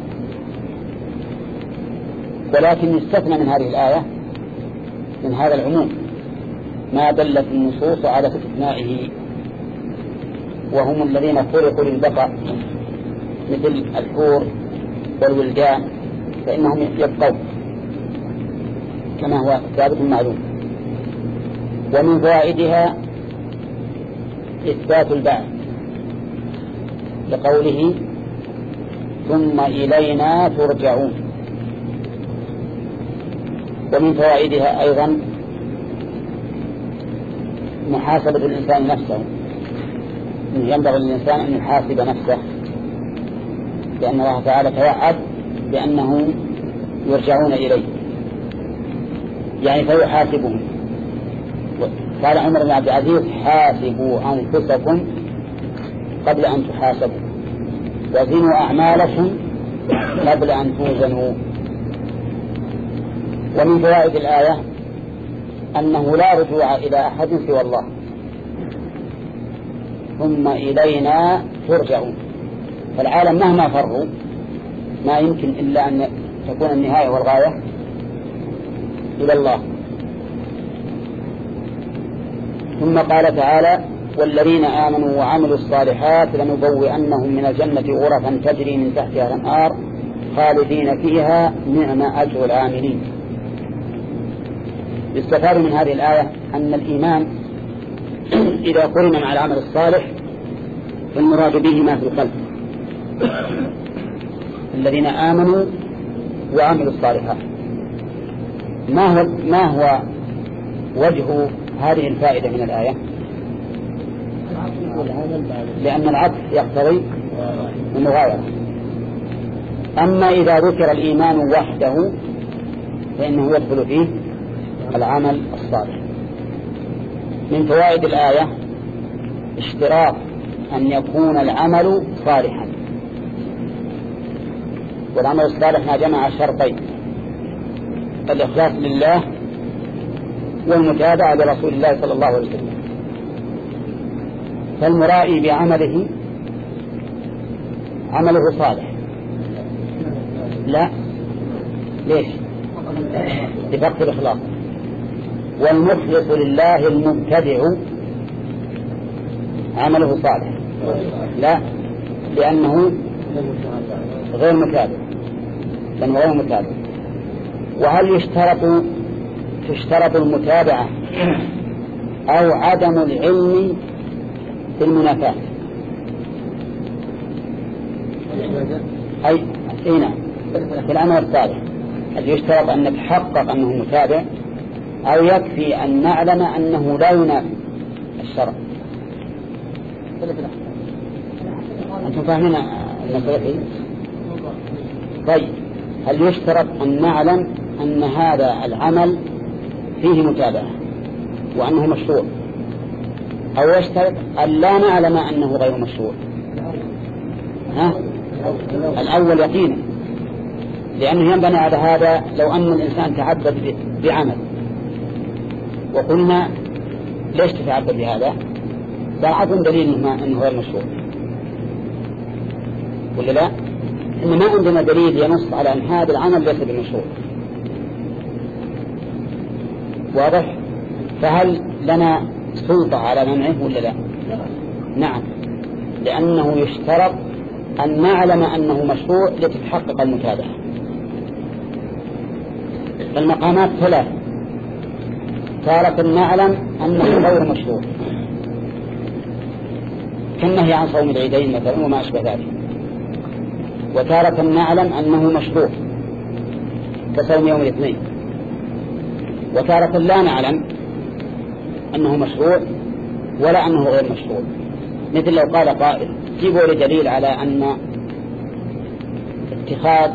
ولكن يستثنى من هذه الآية من هذا العموم ما دلت النصوص على استثنائه وهم الذين خلقوا للبقاء مثل الحور والولدان فإنهم يبقون كما هو ثابت معلوم. ومن فوائدها إثبات البعث لقوله ثم إلينا ترجعون. ومن فوائدها أيضا محاسبة الإنسان نفسه ينبغي للإنسان أن يحاسب نفسه لأن الله تعالى توعد بأنه يرجعون إليه يعني فيحاسبهم. قال عمر بن عبد العزيز حاسبوا أنفسكم قبل أن تحاسبوا وزنوا أعمالكم قبل أن توزنوا. ومن فوائد الآية أنه لا رجوع إلى أحد سوى الله، ثم إلينا ترجعون. فالعالم مهما فروا ما يمكن إلا أن تكون النهاية والغاية إلى الله. ثم قال تعالى: والذين آمنوا وعملوا الصالحات لنبوئنهم من الجنة غرفا تجري من تحتها الأنهار خالدين فيها نعم أجر العاملين. يستفاد من هذه الآية أن الإيمان إذا قرن مع العمل الصالح فالمراد به ما في القلب. الذين آمنوا وعملوا الصالحات، ما هو ما هو وجه هذه الفائدة من الآية؟ لأن العطف يقتضي المغايرة. أما إذا ذكر الإيمان وحده فإنه يدخل فيه العمل الصالح. من فوائد الآية اشتراط أن يكون العمل صالحا، والعمل الصالح ما جمع شرطين: الإخلاص لله والمتابعة لرسول الله صلى الله عليه وسلم. فالمرائي بعمله عمله صالح؟ لا، ليش؟ لفقد الإخلاص. والمخلص لله المبتدع عمله صالح؟ لا، لأنه غير متابع، لأنه غير متابع. وهل يشترط تشترط المتابعة أو عدم العلم في المنافاة؟ أي هنا في العمل الصالح هل يشترط أن نتحقق أنه متابع أو يكفي أن نعلم أنه لا ينافي الشرع؟ أنتم فاهمين المسألة؟ طيب، هل يشترط أن نعلم أن هذا العمل فيه متابعة وأنه مشروع، أو يشترط أن لا نعلم أنه غير مشروع؟ ها؟ الأول يقينا، لأنه ينبني على هذا لو أن الإنسان تعبد بعمل وقلنا ليش تتعبد بهذا؟ فعظم دليل أنه غير مشروع ولا لا؟ إن ما عندنا دليل ينص على أن هذا العمل ليس بمشروع. واضح؟ فهل لنا سلطة على منعه ولا لا؟ نعم، لأنه يشترط أن نعلم أنه مشروع لتتحقق المتابعة. المقامات ثلاث: تارة نعلم أنه غير مشروع كالنهي عن صوم العيدين مثلا وما أشبه ذلك، وتارة نعلم أنه مشروع كصوم يوم الاثنين، وتارة لا نعلم أنه مشروع ولا أنه غير مشروع. مثل لو قال قائل: جيبوا لي دليل على أن اتخاذ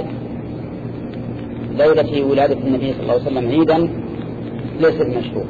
ليلة ولادة النبي صلى الله عليه وسلم عيدا ليس بمشروع.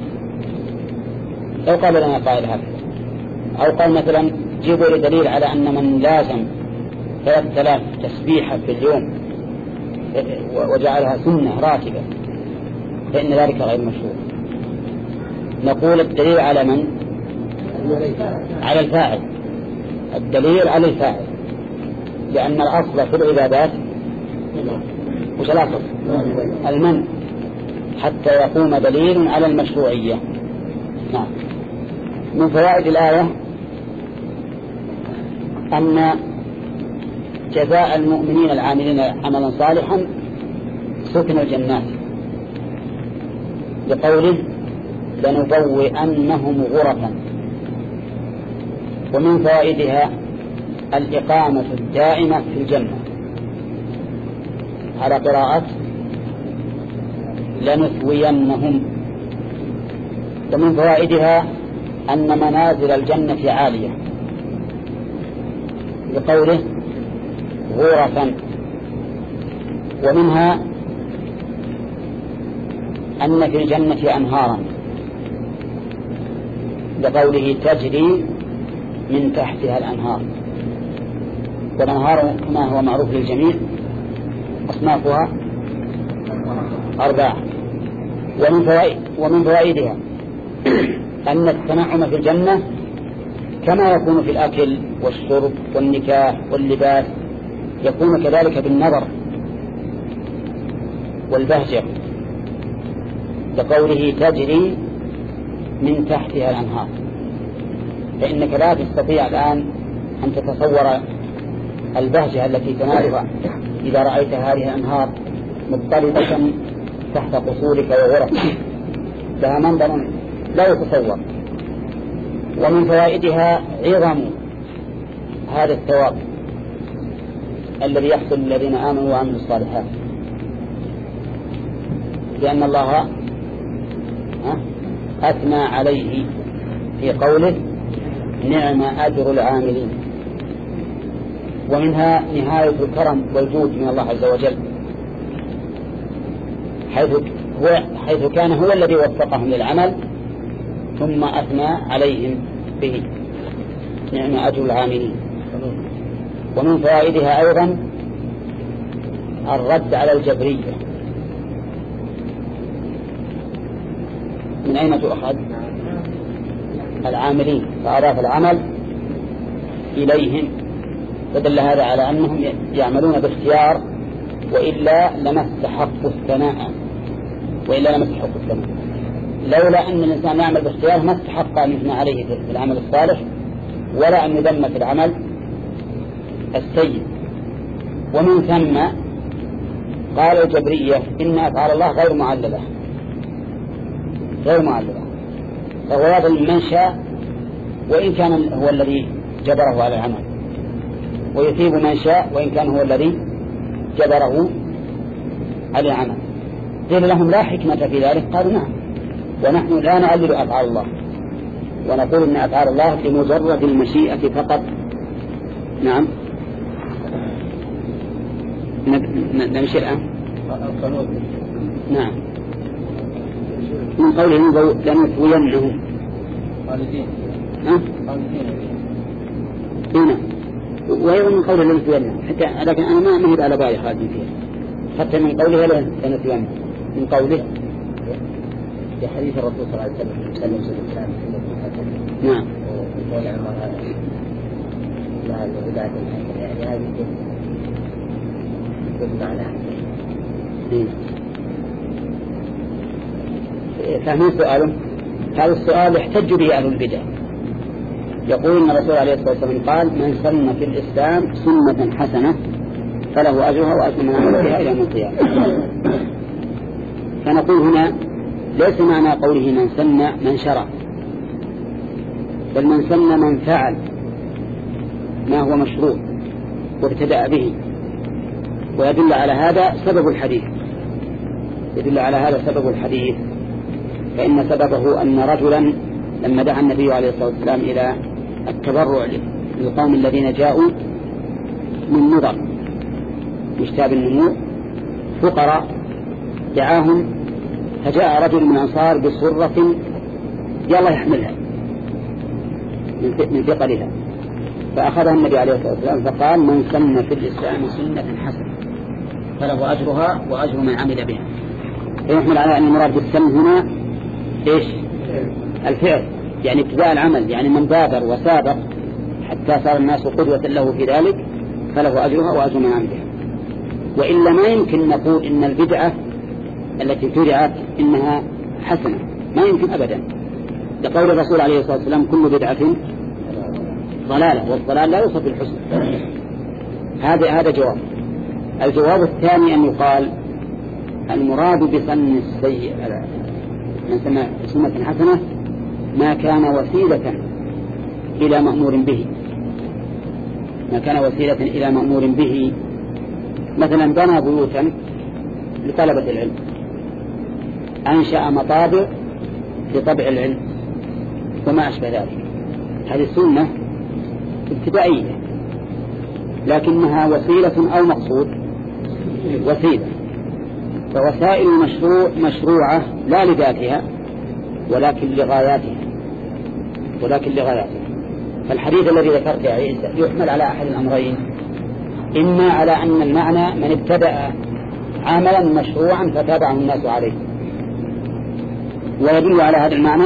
لو قال لنا قائل هذا، أو قال مثلا: جيبوا لي دليل على أن من لازم ثلاثة آلاف تسبيحة في اليوم وجعلها سنة راتبة فإن ذلك غير مشروع. نقول الدليل على من؟ على الفاعل. الدليل على الفاعل، لأن الأصل في العبادات وش الأصل؟ المنع، حتى يقوم دليل على المشروعية. نعم. من فوائد الآية أن جزاء المؤمنين العاملين عملا صالحا سكن الجنات، لقوله: لنبوئنهم غرفا. ومن فوائدها الإقامة الدائمة في الجنة على قراءة لنثوينهم. ومن فوائدها أن منازل الجنة عالية، لقوله غرفا. ومنها أن في الجنة أنهارا، لقوله تجري من تحتها الأنهار. والأنهار كما هو معروف للجميع أصنافها أربعة. ومن فوائد ومن فوائدها أن التنعم في الجنة كما يكون في الأكل والشرب والنكاح واللباس يكون كذلك بالنظر والبهجة، لقوله تجري من تحتها الأنهار. فإنك لا تستطيع الآن أن تتصور البهجة التي تنالها إذا رأيت هذه الأنهار مضطردة تحت قصورك وغرفك، لها منظر لا يتصور. ومن فوائدها عظم هذا الثواب الذي يحصل للذين آمنوا وعملوا الصالحات، لأن الله أثنى عليه في قوله نعم أجر العاملين. ومنها نهاية الكرم والجود من الله عز وجل، حيث, هو حيث كان هو الذي وفقهم للعمل ثم أثنى عليهم به، نعم أجر العاملين. ومن فوائدها أيضا الرد على الجبرية. من أين تؤخذ؟ العاملين، فأضاف العمل إليهم، فدل هذا على أنهم يعملون باختيار، وإلا لما استحقوا الثناء وإلا لما استحقوا الثناء لولا أن الإنسان يعمل باختيار ما استحق أن يثنى عليه في العمل الصالح ولا أن يذم في العمل السيء. ومن ثم قال الجبرية إن أفعال الله غير معللة، غير معللة، فهو يظلم من شاء وإن كان هو الذي جبره على العمل، ويثيب من شاء وإن كان هو الذي جبره على العمل. قيل لهم لا حكمة في ذلك، قالوا نعم، ونحن لا نعلل أفعال الله ونقول إن أفعال الله بمجرد المشيئة فقط. نعم نمشي الآن. نعم من قوله لنثوينهم خالدين ها هنا، وأيضا من قوله لنثوينهم حتى، لكن أنا ما مهد على بالي خالدين فيها، حتى من قوله لنثوينهم من قوله في حديث الرسول صلى الله عليه وسلم سلم سلم نعم وقال عمر هذا لا البدعة يعني هذه معنى. فاهمين سؤاله؟ هذا السؤال يحتج به أهل البدع، يقول إن الرسول عليه الصلاة والسلام قال من سن في الإسلام سنة حسنة فله أجرها وأجر من عمل بها إلى يوم القيامة. فنقول هنا ليس معنى قوله من سن من شرع، بل من سن من فعل ما هو مشروع وابتدأ به. ويدل على هذا سبب الحديث، يدل على هذا سبب الحديث، فإن سببه أن رجلا لما دعا النبي عليه الصلاة والسلام إلى التبرع للقوم الذين جاءوا من نضر مشتاب النمو فقراء دعاهم، فجاء رجل من الأنصار بسرة يلا يحملها من ثقلها، فأخذها النبي عليه الصلاة والسلام فقال من سن في الإسلام سنة حسنة فله أجرها وأجر من عمل بها. فيحمل على أن المراد بالسن هنا إيش؟ الفعل، يعني ابتداء العمل، يعني من بادر وسابق حتى صار الناس قدوة له في ذلك فله أجرها وأجر من عمل بها. وإلا ما يمكن نقول إن البدعة التي ابتدعت إنها حسنة، ما يمكن أبدا، لقول الرسول عليه الصلاة والسلام كل بدعة ضلالة والضلال لا يوصف بالحسن. هذا هذا جواب. الجواب الثاني أن يقال المراد بسن السيء من سن سنة حسنة ما كان وسيلة إلى مأمور به، ما كان وسيلة إلى مأمور به، مثلا بنى بيوتا لطلبة العلم، أنشأ مطابع لطبع العلم وما أشبه ذلك، هذه السنة ابتدائية لكنها وسيلة أو مقصود، وسيلة. فوسائل المشروع مشروعة لا لذاتها ولكن لغاياتها، ولكن لغاياتها. فالحديث الذي ذكرت يا عيسى يحمل على أحد الأمرين، إما على أن المعنى من ابتدأ عملا مشروعا فتابعه الناس عليه. ويدل على هذا المعنى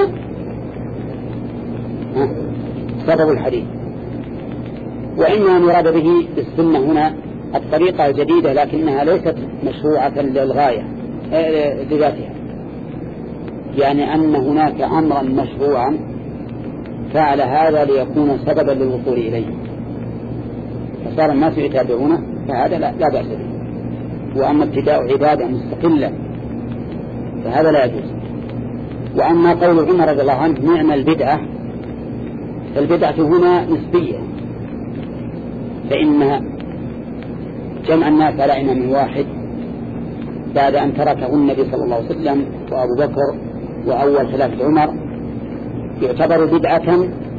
سبب الحديث. وإنما مراد به بالسنة هنا الطريقة الجديدة لكنها ليست مشروعة للغاية لذاتها، يعني أن هناك أمرا مشروعا فعل هذا ليكون سببا للوصول إليه فصار الناس يتابعونه، فهذا لا, لا بأس به. وأما ابتداء عبادة مستقلة فهذا لا يجوز. وأما قول عمر رضي الله عنه نعم البدعة، فالبدعة هنا نسبية، فإنها جمع الناس على إمام واحد بعد أن تركه النبي صلى الله عليه وسلم وأبو بكر وأول خلافة عمر يعتبر بدعة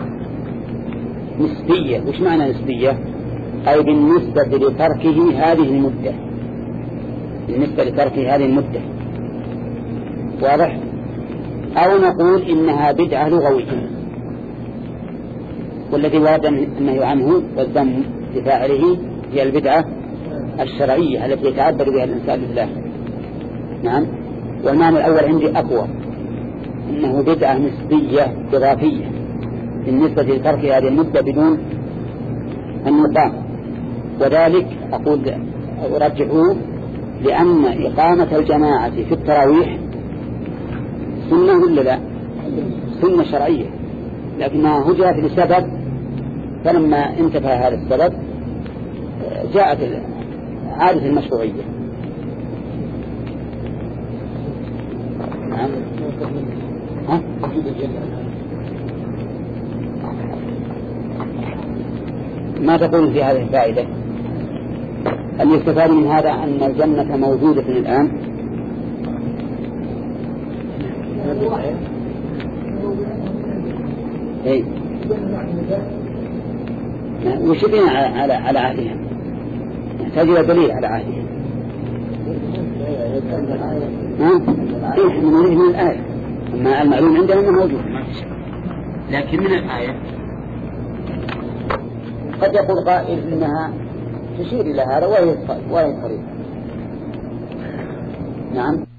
نسبية. وش معنى نسبية؟ أي بالنسبة لتركه هذه المدة، بالنسبة لتركه هذه المدة، واضح؟ أو نقول إنها بدعة لغوية، والذي ورد النهي عنه والذم لفاعله هي البدعة الشرعية التي يتعبد بها الإنسان بالله. نعم. والمعنى الأول عندي أقوى، إنه بدعة نسبية إضافية بالنسبة لترك هذه المدة بدون النظام. وذلك أقول أرجحه لأن إقامة الجماعة في التراويح سنة ولا لا؟ سنة شرعية، لكنها هجرت لسبب، فلما انتفى هذا السبب جاءت عادة المشروعية. نعم. ها؟ ما تقول في هذه الفائدة؟ أن يستفاد من هذا أن الجنة موجودة الآن. اي وشبين على على عهدها، يحتاج الى دليل على عهدها. ها إيه من نريد من الآية، أما المعلوم عندنا أنه موجود لكن من الآية قد يقول قائل إنها تشير إلى هذا وهي وهي طريقة. نعم.